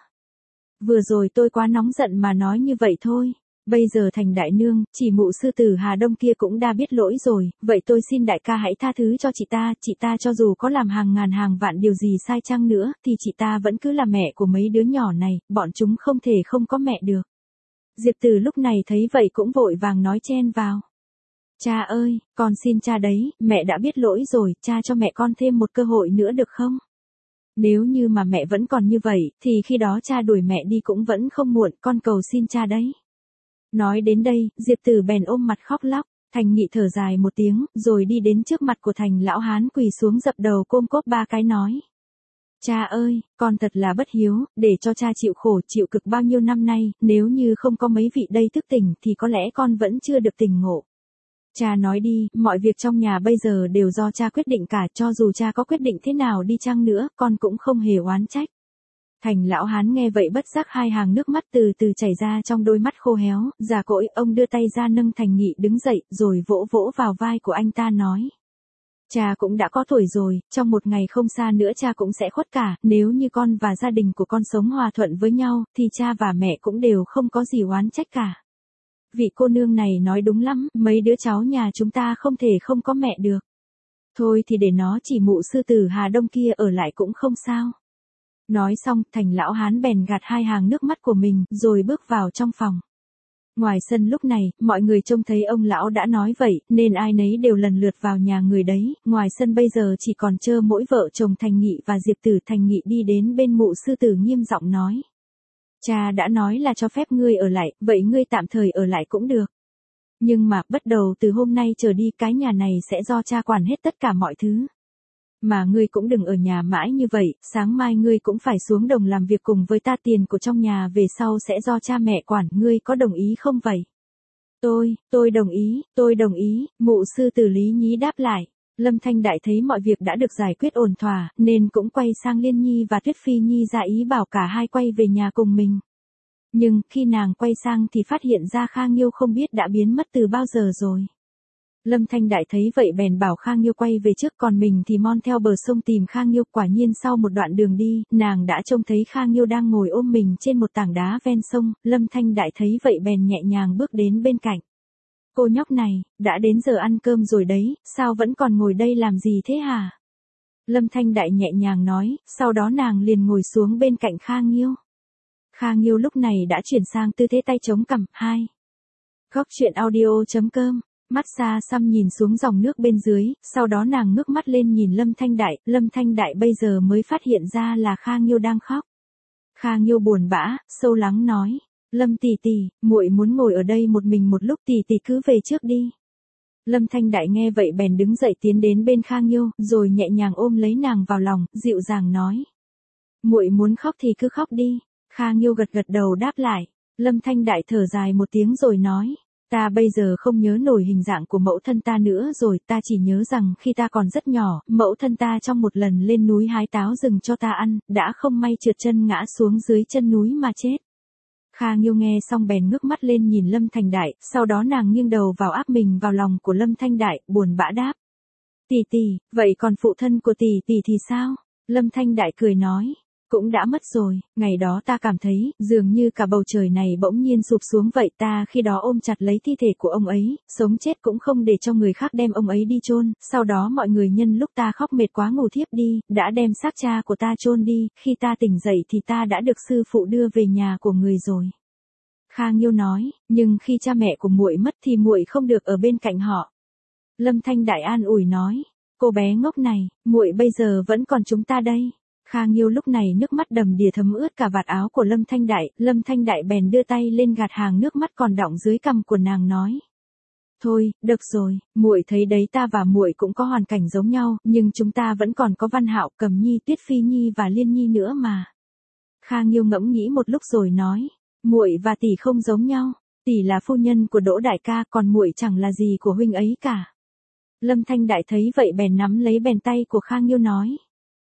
Vừa rồi tôi quá nóng giận mà nói như vậy thôi. Bây giờ Thành đại nương, chỉ mụ sư tử Hà Đông kia cũng đã biết lỗi rồi, vậy tôi xin đại ca hãy tha thứ cho chị ta, chị ta cho dù có làm hàng ngàn hàng vạn điều gì sai chăng nữa, thì chị ta vẫn cứ là mẹ của mấy đứa nhỏ này, bọn chúng không thể không có mẹ được. Diệp Tử lúc này thấy vậy cũng vội vàng nói chen vào. Cha ơi, con xin cha đấy, mẹ đã biết lỗi rồi, cha cho mẹ con thêm một cơ hội nữa được không? Nếu như mà mẹ vẫn còn như vậy, thì khi đó cha đuổi mẹ đi cũng vẫn không muộn, con cầu xin cha đấy. Nói đến đây, Diệp Tử bèn ôm mặt khóc lóc, Thành Nghị thở dài một tiếng, rồi đi đến trước mặt của Thành lão hán quỳ xuống dập đầu côm cốp ba cái nói. Cha ơi, con thật là bất hiếu, để cho cha chịu khổ chịu cực bao nhiêu năm nay, nếu như không có mấy vị đây thức tỉnh thì có lẽ con vẫn chưa được tỉnh ngộ. Cha nói đi, mọi việc trong nhà bây giờ đều do cha quyết định cả, cho dù cha có quyết định thế nào đi chăng nữa, con cũng không hề oán trách. Thành lão hán nghe vậy bất giác hai hàng nước mắt từ từ chảy ra trong đôi mắt khô héo, già cỗi, ông đưa tay ra nâng Thành Nghị đứng dậy, rồi vỗ vỗ vào vai của anh ta nói. Cha cũng đã có tuổi rồi, trong một ngày không xa nữa cha cũng sẽ khuất cả, nếu như con và gia đình của con sống hòa thuận với nhau, thì cha và mẹ cũng đều không có gì oán trách cả. Vị cô nương này nói đúng lắm, mấy đứa cháu nhà chúng ta không thể không có mẹ được. Thôi thì để nó chỉ mụ sư tử Hà Đông kia ở lại cũng không sao. Nói xong, Thành lão hán bèn gạt hai hàng nước mắt của mình, rồi bước vào trong phòng. Ngoài sân lúc này, mọi người trông thấy ông lão đã nói vậy, nên ai nấy đều lần lượt vào nhà người đấy, ngoài sân bây giờ chỉ còn trơ mỗi vợ chồng Thành Nghị và Diệp Tử. Thành Nghị đi đến bên Mụ sư tử nghiêm giọng nói. Cha đã nói là cho phép ngươi ở lại, vậy ngươi tạm thời ở lại cũng được. Nhưng mà, bắt đầu từ hôm nay trở đi cái nhà này sẽ do cha quản hết tất cả mọi thứ. Mà ngươi cũng đừng ở nhà mãi như vậy, sáng mai ngươi cũng phải xuống đồng làm việc cùng với ta, tiền của trong nhà về sau sẽ do cha mẹ quản, ngươi có đồng ý không vậy? Tôi, tôi đồng ý, tôi đồng ý, Mụ sư tử Lý Nhí đáp lại. Lâm Thanh Đại thấy mọi việc đã được giải quyết ổn thỏa, nên cũng quay sang Liên Nhi và Tuyết Phi Nhi ra ý bảo cả hai quay về nhà cùng mình. Nhưng, khi nàng quay sang thì phát hiện ra Khang Nghiêu không biết đã biến mất từ bao giờ rồi. Lâm Thanh Đại thấy vậy bèn bảo Khang Nghiêu quay về trước, còn mình thì mon theo bờ sông tìm Khang Nghiêu. Quả nhiên sau một đoạn đường đi, nàng đã trông thấy Khang Nghiêu đang ngồi ôm mình trên một tảng đá ven sông. Lâm Thanh Đại thấy vậy bèn nhẹ nhàng bước đến bên cạnh. Cô nhóc này, đã đến giờ ăn cơm rồi đấy, sao vẫn còn ngồi đây làm gì thế hả? Lâm Thanh Đại nhẹ nhàng nói, sau đó nàng liền ngồi xuống bên cạnh Khang Nghiêu. Khang Nghiêu lúc này đã chuyển sang tư thế tay chống cằm. Hai. Góc truyện audio chấm com. Mắt xa xăm nhìn xuống dòng nước bên dưới, sau đó nàng ngước mắt lên nhìn Lâm Thanh Đại. Lâm Thanh Đại bây giờ mới phát hiện ra là Khang Nghiêu đang khóc. Khang Nghiêu buồn bã, sâu lắng nói. Lâm tỷ tỷ, muội muốn ngồi ở đây một mình một lúc, tỷ tỷ cứ về trước đi. Lâm Thanh Đại nghe vậy bèn đứng dậy tiến đến bên Khang Nghiêu, rồi nhẹ nhàng ôm lấy nàng vào lòng, dịu dàng nói. Muội muốn khóc thì cứ khóc đi. Khang Nghiêu gật gật đầu đáp lại. Lâm Thanh Đại thở dài một tiếng rồi nói. Ta bây giờ không nhớ nổi hình dạng của mẫu thân ta nữa rồi, ta chỉ nhớ rằng khi ta còn rất nhỏ, mẫu thân ta trong một lần lên núi hái táo rừng cho ta ăn, đã không may trượt chân ngã xuống dưới chân núi mà chết. Khang Nghiêu nghe xong bèn ngước mắt lên nhìn Lâm Thanh Đại, sau đó nàng nghiêng đầu vào áp mình vào lòng của Lâm Thanh Đại, buồn bã đáp. Tỷ tỷ, vậy còn phụ thân của tỷ tỷ thì sao? Lâm Thanh Đại cười nói. Cũng đã mất rồi, ngày đó ta cảm thấy, dường như cả bầu trời này bỗng nhiên sụp xuống vậy, ta khi đó ôm chặt lấy thi thể của ông ấy, sống chết cũng không để cho người khác đem ông ấy đi chôn, sau đó mọi người nhân lúc ta khóc mệt quá ngủ thiếp đi, đã đem xác cha của ta chôn đi, khi ta tỉnh dậy thì ta đã được sư phụ đưa về nhà của người rồi. Khang Nghiêu nói, nhưng khi cha mẹ của muội mất thì muội không được ở bên cạnh họ. Lâm Thanh Đại an ủi nói, cô bé ngốc này, muội bây giờ vẫn còn chúng ta đây. Khang Nghiêu lúc này nước mắt đầm đìa thấm ướt cả vạt áo của Lâm Thanh Đại, Lâm Thanh Đại bèn đưa tay lên gạt hàng nước mắt còn đọng dưới cằm của nàng nói. Thôi, được rồi, muội thấy đấy, ta và muội cũng có hoàn cảnh giống nhau, nhưng chúng ta vẫn còn có Văn Hạo, Cầm Nhi, Tuyết Phi Nhi và Liên Nhi nữa mà. Khang Nghiêu ngẫm nghĩ một lúc rồi nói, muội và tỷ không giống nhau, tỷ là phu nhân của Đỗ đại ca, còn muội chẳng là gì của huynh ấy cả. Lâm Thanh Đại thấy vậy bèn nắm lấy bèn tay của Khang Nghiêu nói.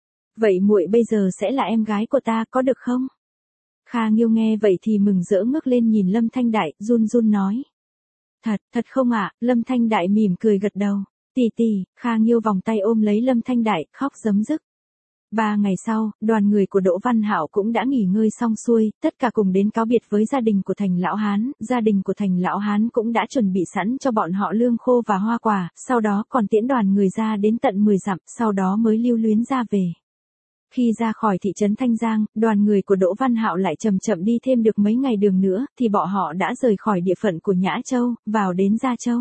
Vậy muội bây giờ sẽ là em gái của ta, có được không? Khang Nghiêu nghe vậy thì mừng rỡ ngước lên nhìn Lâm Thanh Đại, run run nói. Thật, thật không ạ? Lâm Thanh Đại mỉm cười gật đầu. Tỷ tỷ, Khang Nghiêu vòng tay ôm lấy Lâm Thanh Đại, khóc rấm rức. Ba ngày sau, đoàn người của Đỗ Văn Hạo cũng đã nghỉ ngơi xong xuôi, tất cả cùng đến cáo biệt với gia đình của Thành Lão Hán, gia đình của Thành Lão Hán cũng đã chuẩn bị sẵn cho bọn họ lương khô và hoa quả, sau đó còn tiễn đoàn người ra đến tận mười dặm, sau đó mới lưu luyến ra về. Khi ra khỏi thị trấn Thanh Giang, đoàn người của Đỗ Văn Hạo lại chậm chậm đi thêm được mấy ngày đường nữa, thì bọn họ đã rời khỏi địa phận của Nhã Châu, vào đến Gia Châu.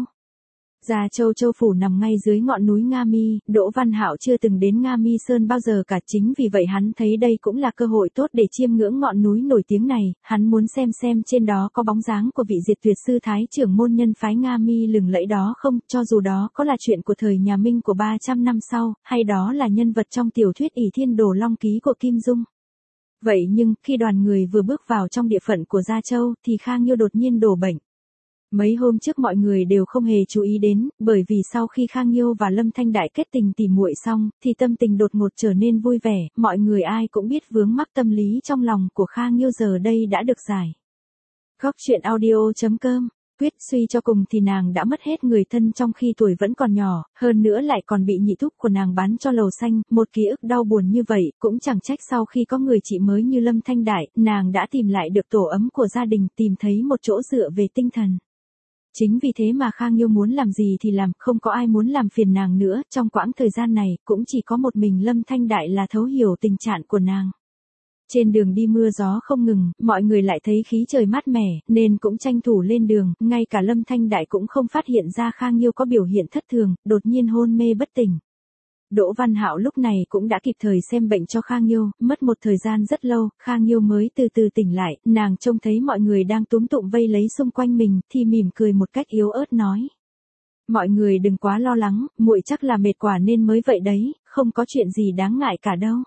Gia Châu châu phủ nằm ngay dưới ngọn núi Nga Mi, Đỗ Văn Hạo chưa từng đến Nga Mi Sơn bao giờ cả, chính vì vậy hắn thấy đây cũng là cơ hội tốt để chiêm ngưỡng ngọn núi nổi tiếng này, hắn muốn xem xem trên đó có bóng dáng của vị diệt tuyệt sư thái trưởng môn nhân phái Nga Mi lừng lẫy đó không, cho dù đó có là chuyện của thời nhà Minh của ba trăm năm sau, hay đó là nhân vật trong tiểu thuyết ỷ thiên đồ long ký của Kim Dung. Vậy nhưng, khi đoàn người vừa bước vào trong địa phận của Gia Châu, thì Khang Nghiêu đột nhiên đổ bệnh. Mấy hôm trước mọi người đều không hề chú ý đến, bởi vì sau khi Khang Nghiêu và Lâm Thanh Đại kết tình tỉ muội xong, thì tâm tình đột ngột trở nên vui vẻ, mọi người ai cũng biết vướng mắc tâm lý trong lòng của Khang Nghiêu giờ đây đã được giải. Góc truyện audio chấm com. Quyết suy cho cùng thì nàng đã mất hết người thân trong khi tuổi vẫn còn nhỏ, hơn nữa lại còn bị nhị thúc của nàng bán cho lầu xanh, một ký ức đau buồn như vậy, cũng chẳng trách sau khi có người chị mới như Lâm Thanh Đại, nàng đã tìm lại được tổ ấm của gia đình, tìm thấy một chỗ dựa về tinh thần. Chính vì thế mà Khang Nghiêu muốn làm gì thì làm, không có ai muốn làm phiền nàng nữa, trong quãng thời gian này, cũng chỉ có một mình Lâm Thanh Đại là thấu hiểu tình trạng của nàng. Trên đường đi mưa gió không ngừng, mọi người lại thấy khí trời mát mẻ, nên cũng tranh thủ lên đường, ngay cả Lâm Thanh Đại cũng không phát hiện ra Khang Nhiêu có biểu hiện thất thường, đột nhiên hôn mê bất tỉnh. Đỗ Văn Hạo lúc này cũng đã kịp thời xem bệnh cho Khang Nhiêu, mất một thời gian rất lâu, Khang Nhiêu mới từ từ tỉnh lại, nàng trông thấy mọi người đang túm tụm vây lấy xung quanh mình, thì mỉm cười một cách yếu ớt nói. Mọi người đừng quá lo lắng, muội chắc là mệt quá nên mới vậy đấy, không có chuyện gì đáng ngại cả đâu.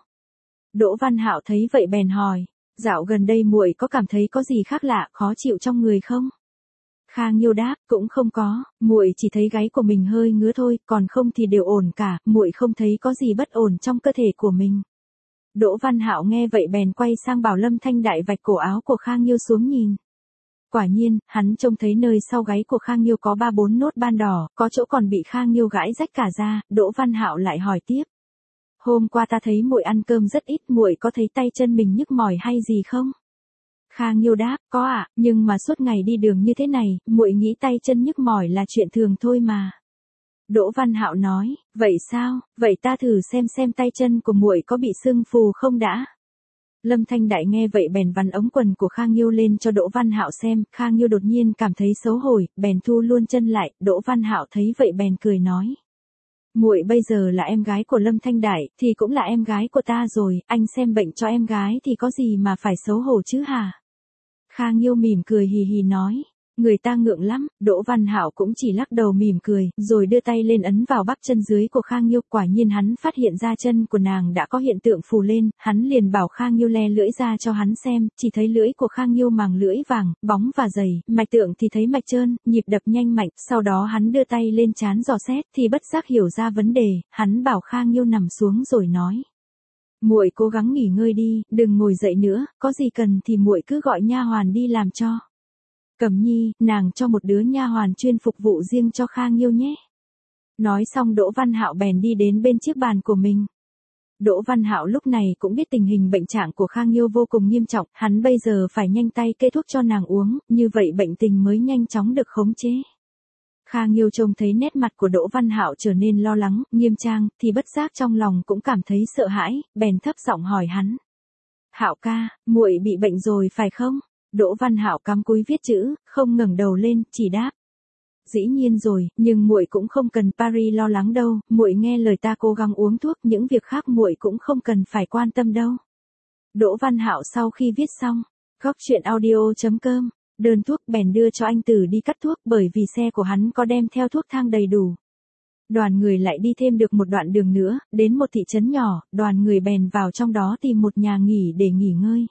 Đỗ Văn Hạo thấy vậy bèn hỏi, dạo gần đây muội có cảm thấy có gì khác lạ, khó chịu trong người không? Khang Nhiêu đáp, cũng không có, muội chỉ thấy gáy của mình hơi ngứa thôi, còn không thì đều ổn cả, muội không thấy có gì bất ổn trong cơ thể của mình. Đỗ Văn Hạo nghe vậy bèn quay sang bảo Lâm Thanh Đại vạch cổ áo của Khang Nhiêu xuống nhìn. Quả nhiên, hắn trông thấy nơi sau gáy của Khang Nhiêu có ba bốn nốt ban đỏ, có chỗ còn bị Khang Nhiêu gãi rách cả ra, Đỗ Văn Hạo lại hỏi tiếp. Hôm qua ta thấy muội ăn cơm rất ít, muội có thấy tay chân mình nhức mỏi hay gì không? Khang Nhiêu đáp, có ạ, à, nhưng mà suốt ngày đi đường như thế này, muội nghĩ tay chân nhức mỏi là chuyện thường thôi mà. Đỗ Văn Hạo nói, vậy sao, vậy ta thử xem xem tay chân của muội có bị sưng phù không đã. Lâm Thanh Đại nghe vậy bèn vắn ống quần của Khang Nhiêu lên cho Đỗ Văn Hạo xem, Khang Nhiêu đột nhiên cảm thấy xấu hổ, bèn thu luôn chân lại, Đỗ Văn Hạo thấy vậy bèn cười nói. Muội bây giờ là em gái của Lâm Thanh Đại, thì cũng là em gái của ta rồi, anh xem bệnh cho em gái thì có gì mà phải xấu hổ chứ hả? Khang Nhiêu mỉm cười hì hì nói, người ta ngượng lắm, Đỗ Văn Hạo cũng chỉ lắc đầu mỉm cười, rồi đưa tay lên ấn vào bắp chân dưới của Khang Nhiêu, quả nhiên hắn phát hiện ra chân của nàng đã có hiện tượng phù lên, hắn liền bảo Khang Nhiêu le lưỡi ra cho hắn xem, chỉ thấy lưỡi của Khang Nhiêu màng lưỡi vàng, bóng và dày, mạch tượng thì thấy mạch trơn, nhịp đập nhanh mạnh, sau đó hắn đưa tay lên trán dò xét, thì bất giác hiểu ra vấn đề, hắn bảo Khang Nhiêu nằm xuống rồi nói. Muội cố gắng nghỉ ngơi đi, đừng ngồi dậy nữa, có gì cần thì muội cứ gọi nha hoàn đi làm cho. Cẩm Nhi, nàng cho một đứa nha hoàn chuyên phục vụ riêng cho Khang Nhiêu nhé. Nói xong Đỗ Văn Hạo bèn đi đến bên chiếc bàn của mình. Đỗ Văn Hạo lúc này cũng biết tình hình bệnh trạng của Khang Nhiêu vô cùng nghiêm trọng, hắn bây giờ phải nhanh tay kê thuốc cho nàng uống, như vậy bệnh tình mới nhanh chóng được khống chế. Khang Nhiêu trông thấy nét mặt của Đỗ Văn Hạo trở nên lo lắng, nghiêm trang, thì bất giác trong lòng cũng cảm thấy sợ hãi, bèn thấp giọng hỏi hắn. Hạo ca, muội bị bệnh rồi phải không? Đỗ Văn Hạo cắm cúi viết chữ, không ngẩng đầu lên, chỉ đáp. Dĩ nhiên rồi, nhưng muội cũng không cần Paris lo lắng đâu, muội nghe lời ta cố gắng uống thuốc, những việc khác muội cũng không cần phải quan tâm đâu. Đỗ Văn Hạo sau khi viết xong, góc truyện audio chấm com, đơn thuốc bèn đưa cho anh Tử đi cắt thuốc bởi vì xe của hắn có đem theo thuốc thang đầy đủ. Đoàn người lại đi thêm được một đoạn đường nữa, đến một thị trấn nhỏ, đoàn người bèn vào trong đó tìm một nhà nghỉ để nghỉ ngơi.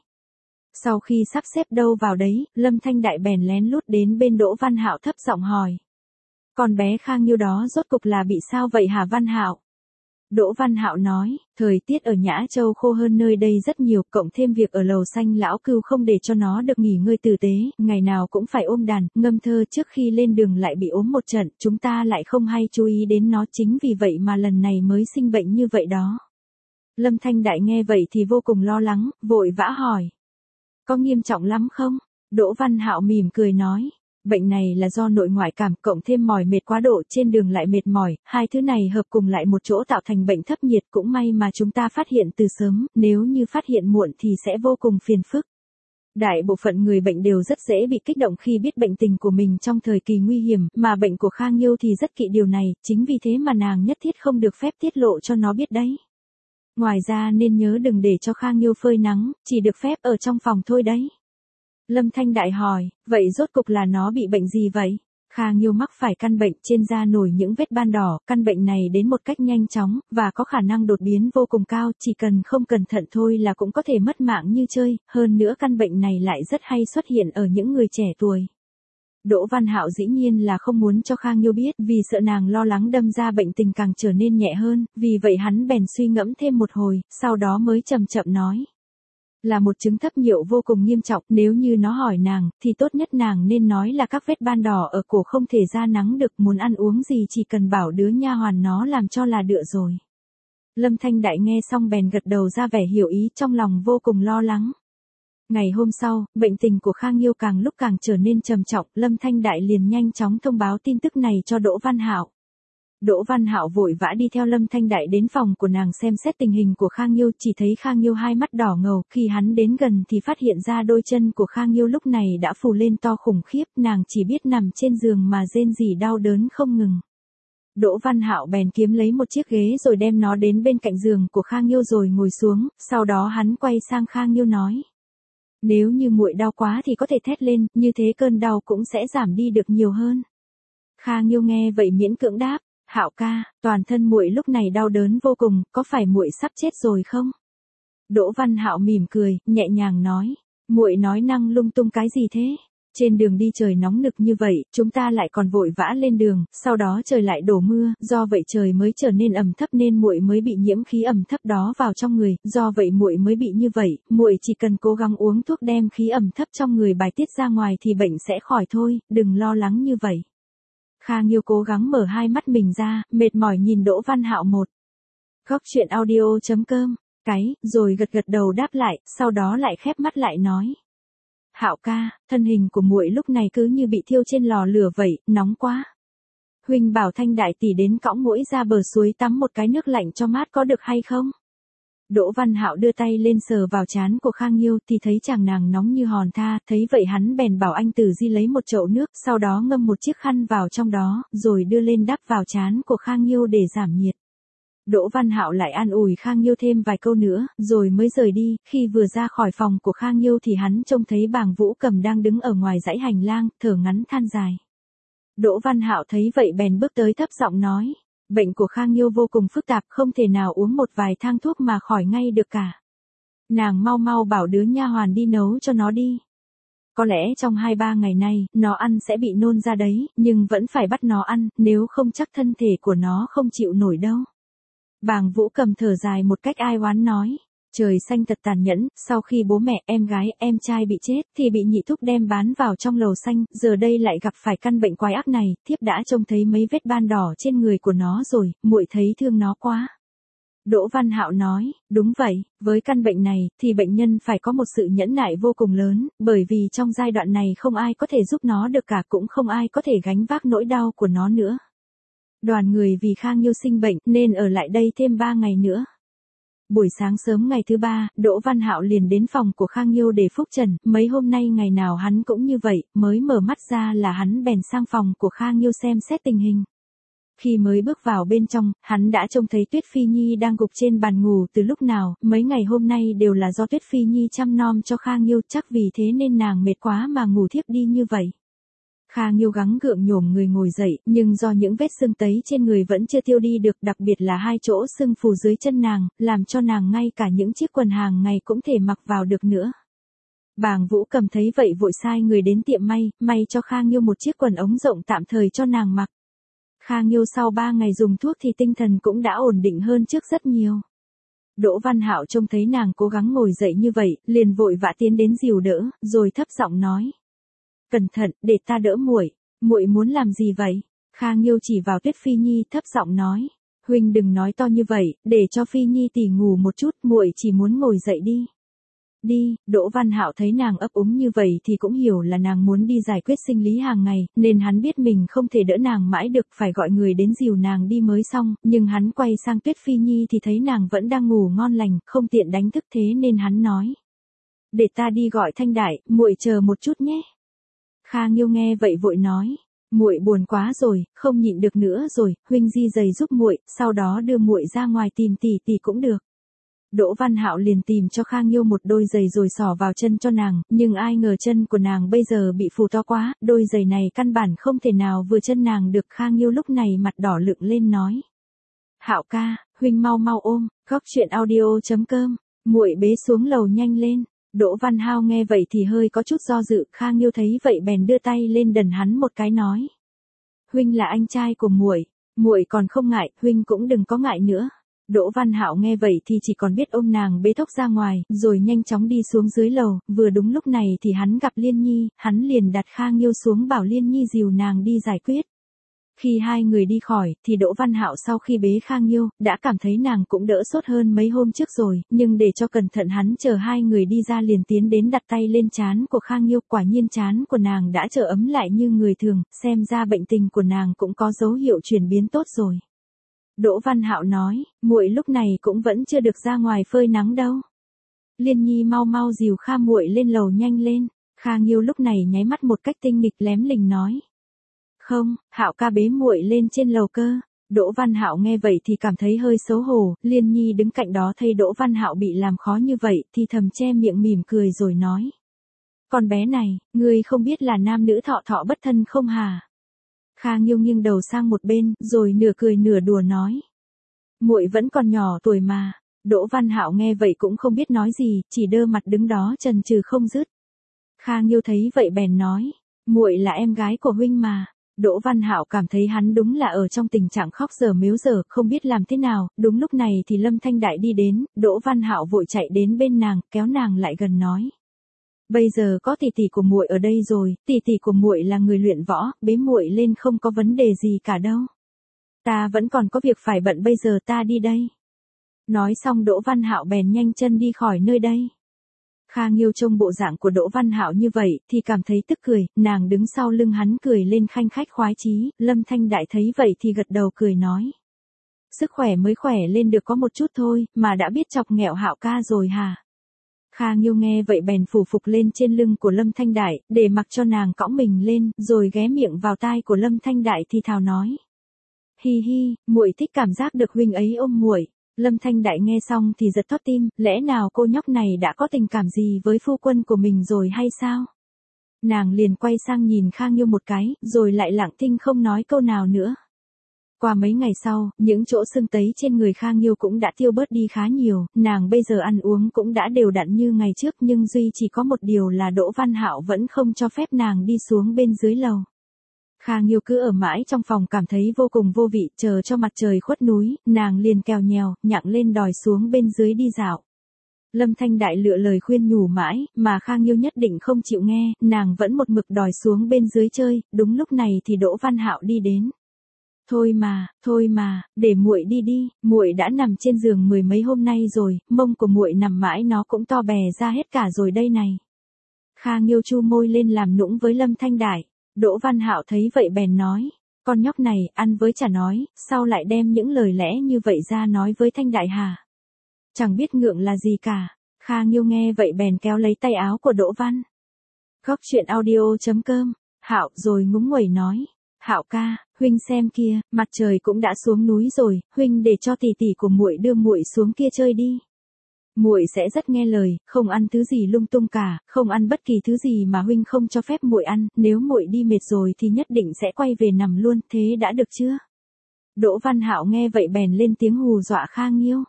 Sau khi sắp xếp đâu vào đấy, Lâm Thanh Đại bèn lén lút đến bên Đỗ Văn Hạo thấp giọng hỏi. Con bé Khang Nhiêu đó rốt cục là bị sao vậy hả Văn Hạo? Đỗ Văn Hạo nói, thời tiết ở Nhã Châu khô hơn nơi đây rất nhiều, cộng thêm việc ở lầu xanh lão cưu không để cho nó được nghỉ ngơi tử tế, ngày nào cũng phải ôm đàn, ngâm thơ trước khi lên đường lại bị ốm một trận, chúng ta lại không hay chú ý đến nó, chính vì vậy mà lần này mới sinh bệnh như vậy đó. Lâm Thanh Đại nghe vậy thì vô cùng lo lắng, vội vã hỏi. Có nghiêm trọng lắm không? Đỗ Văn Hạo mỉm cười nói. Bệnh này là do nội ngoại cảm cộng thêm mỏi mệt quá độ, trên đường lại mệt mỏi, hai thứ này hợp cùng lại một chỗ tạo thành bệnh thấp nhiệt, cũng may mà chúng ta phát hiện từ sớm, nếu như phát hiện muộn thì sẽ vô cùng phiền phức. Đại bộ phận người bệnh đều rất dễ bị kích động khi biết bệnh tình của mình trong thời kỳ nguy hiểm, mà bệnh của Khang Nhiêu thì rất kỵ điều này, chính vì thế mà nàng nhất thiết không được phép tiết lộ cho nó biết đấy. Ngoài ra nên nhớ đừng để cho Khang Nhiêu phơi nắng, chỉ được phép ở trong phòng thôi đấy. Lâm Thanh Đại hỏi, vậy rốt cục là nó bị bệnh gì vậy? Khang Nhiêu mắc phải căn bệnh trên da nổi những vết ban đỏ, căn bệnh này đến một cách nhanh chóng, và có khả năng đột biến vô cùng cao, chỉ cần không cẩn thận thôi là cũng có thể mất mạng như chơi, hơn nữa căn bệnh này lại rất hay xuất hiện ở những người trẻ tuổi. Đỗ Văn Hạo dĩ nhiên là không muốn cho Khang Nhiêu biết, vì sợ nàng lo lắng đâm ra bệnh tình càng trở nên nhẹ hơn, vì vậy hắn bèn suy ngẫm thêm một hồi, sau đó mới chậm chậm nói. Là một chứng thấp nhiệu vô cùng nghiêm trọng, nếu như nó hỏi nàng, thì tốt nhất nàng nên nói là các vết ban đỏ ở cổ không thể ra nắng được, muốn ăn uống gì chỉ cần bảo đứa nha hoàn nó làm cho là được rồi. Lâm Thanh Đại nghe xong bèn gật đầu ra vẻ hiểu ý, trong lòng vô cùng lo lắng. Ngày hôm sau, bệnh tình của Khang Nhiêu càng lúc càng trở nên trầm trọng, Lâm Thanh Đại liền nhanh chóng thông báo tin tức này cho Đỗ Văn Hạo. Đỗ Văn Hạo vội vã đi theo Lâm Thanh Đại đến phòng của nàng xem xét tình hình của Khang Nhiêu, chỉ thấy Khang Nhiêu hai mắt đỏ ngầu, khi hắn đến gần thì phát hiện ra đôi chân của Khang Nhiêu lúc này đã phù lên to khủng khiếp, nàng chỉ biết nằm trên giường mà rên rỉ đau đớn không ngừng. Đỗ Văn Hạo bèn kiếm lấy một chiếc ghế rồi đem nó đến bên cạnh giường của Khang Nhiêu rồi ngồi xuống, sau đó hắn quay sang Khang Nhiêu nói: "Nếu như muội đau quá thì có thể thét lên, như thế cơn đau cũng sẽ giảm đi được nhiều hơn." Khang Nhiêu nghe vậy miễn cưỡng đáp: "Hạo ca, toàn thân muội lúc này đau đớn vô cùng, có phải muội sắp chết rồi không?" Đỗ Văn Hạo mỉm cười, nhẹ nhàng nói: "Muội nói năng lung tung cái gì thế? Trên đường đi trời nóng nực như vậy, chúng ta lại còn vội vã lên đường, sau đó trời lại đổ mưa, do vậy trời mới trở nên ẩm thấp nên muội mới bị nhiễm khí ẩm thấp đó vào trong người, do vậy muội mới bị như vậy, muội chỉ cần cố gắng uống thuốc đem khí ẩm thấp trong người bài tiết ra ngoài thì bệnh sẽ khỏi thôi, đừng lo lắng như vậy." Khang Nhiêu cố gắng mở hai mắt mình ra, mệt mỏi nhìn Đỗ Văn Hạo một. Góc truyện audio chấm com, cái, rồi gật gật đầu đáp lại, sau đó lại khép mắt lại nói: "Hạo ca, thân hình của muội lúc này cứ như bị thiêu trên lò lửa vậy, nóng quá. Huynh bảo Thanh Đại tỷ đến cõng muội ra bờ suối tắm một cái nước lạnh cho mát có được hay không?" Đỗ Văn Hạo đưa tay lên sờ vào trán của Khang Nhiêu thì thấy chàng nàng nóng như hòn tha, thấy vậy hắn bèn bảo anh Tử Di lấy một chậu nước, sau đó ngâm một chiếc khăn vào trong đó, rồi đưa lên đắp vào trán của Khang Nhiêu để giảm nhiệt. Đỗ Văn Hạo lại an ủi Khang Nhiêu thêm vài câu nữa, rồi mới rời đi, khi vừa ra khỏi phòng của Khang Nhiêu thì hắn trông thấy Bàng Vũ Cầm đang đứng ở ngoài dãy hành lang, thở ngắn than dài. Đỗ Văn Hạo thấy vậy bèn bước tới thấp giọng nói: "Bệnh của Khang Nhiêu vô cùng phức tạp, không thể nào uống một vài thang thuốc mà khỏi ngay được cả. Nàng mau mau bảo đứa nha hoàn đi nấu cho nó đi. Có lẽ trong hai ba ngày nay, nó ăn sẽ bị nôn ra đấy, nhưng vẫn phải bắt nó ăn, nếu không chắc thân thể của nó không chịu nổi đâu." Bàng Vũ Cầm thở dài một cách ai oán nói: "Trời xanh thật tàn nhẫn, sau khi bố mẹ, em gái, em trai bị chết, thì bị nhị thúc đem bán vào trong lầu xanh, giờ đây lại gặp phải căn bệnh quái ác này, thiếp đã trông thấy mấy vết ban đỏ trên người của nó rồi, muội thấy thương nó quá." Đỗ Văn Hạo nói: "Đúng vậy, với căn bệnh này, thì bệnh nhân phải có một sự nhẫn nại vô cùng lớn, bởi vì trong giai đoạn này không ai có thể giúp nó được cả, cũng không ai có thể gánh vác nỗi đau của nó nữa. Đoàn người vì Khang Nhiêu sinh bệnh, nên ở lại đây thêm ba ngày nữa." Buổi sáng sớm ngày thứ ba, Đỗ Văn Hạo liền đến phòng của Khang Nhiêu để phúc trần, mấy hôm nay ngày nào hắn cũng như vậy, mới mở mắt ra là hắn bèn sang phòng của Khang Nhiêu xem xét tình hình. Khi mới bước vào bên trong, hắn đã trông thấy Tuyết Phi Nhi đang gục trên bàn ngủ từ lúc nào, mấy ngày hôm nay đều là do Tuyết Phi Nhi chăm nom cho Khang Nhiêu, chắc vì thế nên nàng mệt quá mà ngủ thiếp đi như vậy. Khang Nhiêu gắng gượng nhổm người ngồi dậy, nhưng do những vết sưng tấy trên người vẫn chưa tiêu đi được, đặc biệt là hai chỗ sưng phù dưới chân nàng, làm cho nàng ngay cả những chiếc quần hàng ngày cũng thể mặc vào được nữa. Bàng Vũ Cầm thấy vậy vội sai người đến tiệm may, may cho Khang Nhiêu một chiếc quần ống rộng tạm thời cho nàng mặc. Khang Nhiêu sau ba ngày dùng thuốc thì tinh thần cũng đã ổn định hơn trước rất nhiều. Đỗ Văn Hạo trông thấy nàng cố gắng ngồi dậy như vậy, liền vội vã tiến đến dìu đỡ, rồi thấp giọng nói: "Cẩn thận, để ta đỡ muội." "Muội muốn làm gì vậy?" Khang Nhiêu chỉ vào Tuyết Phi Nhi thấp giọng nói: "Huynh đừng nói to như vậy, để cho Phi Nhi tỷ ngủ một chút, muội chỉ muốn ngồi dậy đi." "Đi." Đỗ Văn Hạo thấy nàng ấp úng như vậy thì cũng hiểu là nàng muốn đi giải quyết sinh lý hàng ngày, nên hắn biết mình không thể đỡ nàng mãi được, phải gọi người đến dìu nàng đi mới xong, nhưng hắn quay sang Tuyết Phi Nhi thì thấy nàng vẫn đang ngủ ngon lành, không tiện đánh thức thế nên hắn nói: "Để ta đi gọi Thanh Đại, muội chờ một chút nhé." Khang Nhiêu nghe vậy vội nói: "Muội buồn quá rồi, không nhịn được nữa rồi, huynh di giày giúp muội, sau đó đưa muội ra ngoài tìm tỷ tỷ cũng được." Đỗ Văn Hạo liền tìm cho Khang Nhiêu một đôi giày rồi xỏ vào chân cho nàng, nhưng ai ngờ chân của nàng bây giờ bị phù to quá, đôi giày này căn bản không thể nào vừa chân nàng được. Khang Nhiêu lúc này mặt đỏ lựng lên nói: "Hạo ca, huynh mau mau ôm." Góc truyện audio chấm com, muội bế xuống lầu nhanh lên. Đỗ Văn Hạo nghe vậy thì hơi có chút do dự, Khang Nhiêu thấy vậy bèn đưa tay lên đần hắn một cái nói: "Huynh là anh trai của muội, muội còn không ngại, huynh cũng đừng có ngại nữa." Đỗ Văn Hạo nghe vậy thì chỉ còn biết ôm nàng bế tóc ra ngoài, rồi nhanh chóng đi xuống dưới lầu, vừa đúng lúc này thì hắn gặp Liên Nhi, hắn liền đặt Khang Nhiêu xuống bảo Liên Nhi dìu nàng đi giải quyết. Khi hai người đi khỏi, thì Đỗ Văn Hạo sau khi bế Khang Nhiêu, đã cảm thấy nàng cũng đỡ sốt hơn mấy hôm trước rồi, nhưng để cho cẩn thận hắn chờ hai người đi ra liền tiến đến đặt tay lên trán của Khang Nhiêu, quả nhiên trán của nàng đã trở ấm lại như người thường, xem ra bệnh tình của nàng cũng có dấu hiệu chuyển biến tốt rồi. Đỗ Văn Hạo nói, muội lúc này cũng vẫn chưa được ra ngoài phơi nắng đâu. Liên Nhi mau mau dìu Kha muội lên lầu nhanh lên. Kha Nghiêu lúc này nháy mắt một cách tinh nghịch lém lình nói. Không, Hạo ca bế muội lên trên lầu cơ. Đỗ Văn Hạo nghe vậy thì cảm thấy hơi xấu hổ, Liên Nhi đứng cạnh đó thấy Đỗ Văn Hạo bị làm khó như vậy thì thầm che miệng mỉm cười rồi nói. Con bé này, ngươi không biết là nam nữ thọ thọ bất thân không hả? Kha Nghiêu nghiêng đầu sang một bên, rồi nửa cười nửa đùa nói. Muội vẫn còn nhỏ tuổi mà. Đỗ Văn Hạo nghe vậy cũng không biết nói gì, chỉ đơ mặt đứng đó chần chừ không dứt. Kha Nghiêu thấy vậy bèn nói, muội là em gái của huynh mà. Đỗ Văn Hạo cảm thấy hắn đúng là ở trong tình trạng khóc dở mếu dở, không biết làm thế nào. Đúng lúc này thì Lâm Thanh Đại đi đến, Đỗ Văn Hạo vội chạy đến bên nàng, kéo nàng lại gần nói. Bây giờ có tỷ tỷ của muội ở đây rồi, tỷ tỷ của muội là người luyện võ, bế muội lên không có vấn đề gì cả đâu. Ta vẫn còn có việc phải bận, bây giờ ta đi đây. Nói xong Đỗ Văn Hạo bèn nhanh chân đi khỏi nơi đây. Kha Nghiêu trông bộ dạng của Đỗ Văn Hạo như vậy thì cảm thấy tức cười, nàng đứng sau lưng hắn cười lên khanh khách khoái chí. Lâm Thanh Đại thấy vậy thì gật đầu cười nói. Sức khỏe mới khỏe lên được có một chút thôi, mà đã biết chọc nghẹo Hạo ca rồi hả? Kha Nghiêu nghe vậy bèn phủ phục lên trên lưng của Lâm Thanh Đại, để mặc cho nàng cõng mình lên, rồi ghé miệng vào tai của Lâm Thanh Đại thì thào nói. Hi hi, muội thích cảm giác được huynh ấy ôm muội. Lâm Thanh Đại nghe xong thì giật thót tim, lẽ nào cô nhóc này đã có tình cảm gì với phu quân của mình rồi hay sao? Nàng liền quay sang nhìn Kha Nghiêu một cái, rồi lại lặng thinh không nói câu nào nữa. Qua mấy ngày sau, những chỗ sưng tấy trên người Kha Nghiêu cũng đã tiêu bớt đi khá nhiều, nàng bây giờ ăn uống cũng đã đều đặn như ngày trước, nhưng duy chỉ có một điều là Đỗ Văn Hạo vẫn không cho phép nàng đi xuống bên dưới lầu. Kha Nghiêu cứ ở mãi trong phòng cảm thấy vô cùng vô vị, chờ cho mặt trời khuất núi, nàng liền kèo nhèo, nhặng lên đòi xuống bên dưới đi dạo. Lâm Thanh Đại lựa lời khuyên nhủ mãi, mà Kha Nghiêu nhất định không chịu nghe, nàng vẫn một mực đòi xuống bên dưới chơi. Đúng lúc này thì Đỗ Văn Hạo đi đến. Thôi mà, thôi mà, để muội đi đi, muội đã nằm trên giường mười mấy hôm nay rồi, mông của muội nằm mãi nó cũng to bè ra hết cả rồi đây này. Kha Nghiêu chu môi lên làm nũng với Lâm Thanh Đại. Đỗ Văn Hạo thấy vậy bèn nói, con nhóc này, ăn với chả nói, sao lại đem những lời lẽ như vậy ra nói với Thanh Đại hả? Chẳng biết ngượng là gì cả. Kha Nghiêu nghe vậy bèn kéo lấy tay áo của Đỗ Văn. Góc truyện audio chấm com, Hạo rồi ngúng nguẩy nói, Hạo ca, huynh xem kia, mặt trời cũng đã xuống núi rồi, huynh để cho tỷ tỷ của muội đưa muội xuống kia chơi đi. Muội sẽ rất nghe lời, không ăn thứ gì lung tung cả, không ăn bất kỳ thứ gì mà huynh không cho phép muội ăn, nếu muội đi mệt rồi thì nhất định sẽ quay về nằm luôn, thế đã được chưa? Đỗ Văn Hạo nghe vậy bèn lên tiếng hù dọa Kha Nghiêu.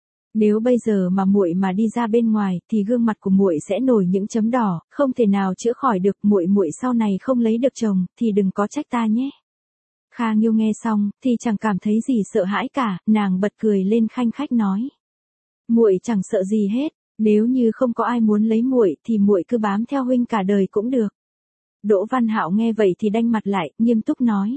Nếu bây giờ mà muội mà đi ra bên ngoài thì gương mặt của muội sẽ nổi những chấm đỏ, không thể nào chữa khỏi được, muội muội sau này không lấy được chồng thì đừng có trách ta nhé. Kha Nghiêu nghe xong thì chẳng cảm thấy gì sợ hãi cả, nàng bật cười lên khanh khách nói: "Muội chẳng sợ gì hết, nếu như không có ai muốn lấy muội thì muội cứ bám theo huynh cả đời cũng được." Đỗ Văn Hạo nghe vậy thì đanh mặt lại, nghiêm túc nói: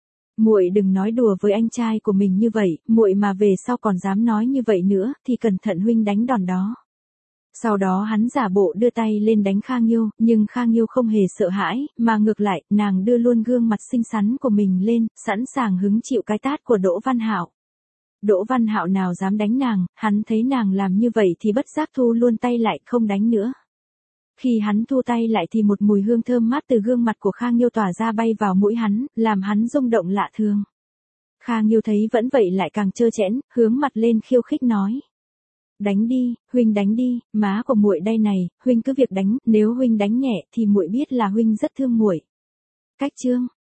"Muội đừng nói đùa với anh trai của mình như vậy, muội mà về sau còn dám nói như vậy nữa thì cẩn thận huynh đánh đòn đó." Sau đó hắn giả bộ đưa tay lên đánh Kha Nghiêu, nhưng Kha Nghiêu không hề sợ hãi, mà ngược lại, nàng đưa luôn gương mặt xinh xắn của mình lên, sẵn sàng hứng chịu cái tát của Đỗ Văn Hạo. Đỗ Văn Hạo nào dám đánh nàng, hắn thấy nàng làm như vậy thì bất giác thu luôn tay lại, không đánh nữa. Khi hắn thu tay lại thì một mùi hương thơm mát từ gương mặt của Kha Nghiêu tỏa ra bay vào mũi hắn, làm hắn rung động lạ thường. Kha Nghiêu thấy vẫn vậy lại càng trơ trẽn, hướng mặt lên khiêu khích nói: "Đánh đi, huynh đánh đi, má của muội đây này, huynh cứ việc đánh, nếu huynh đánh nhẹ thì muội biết là huynh rất thương muội." Cách chương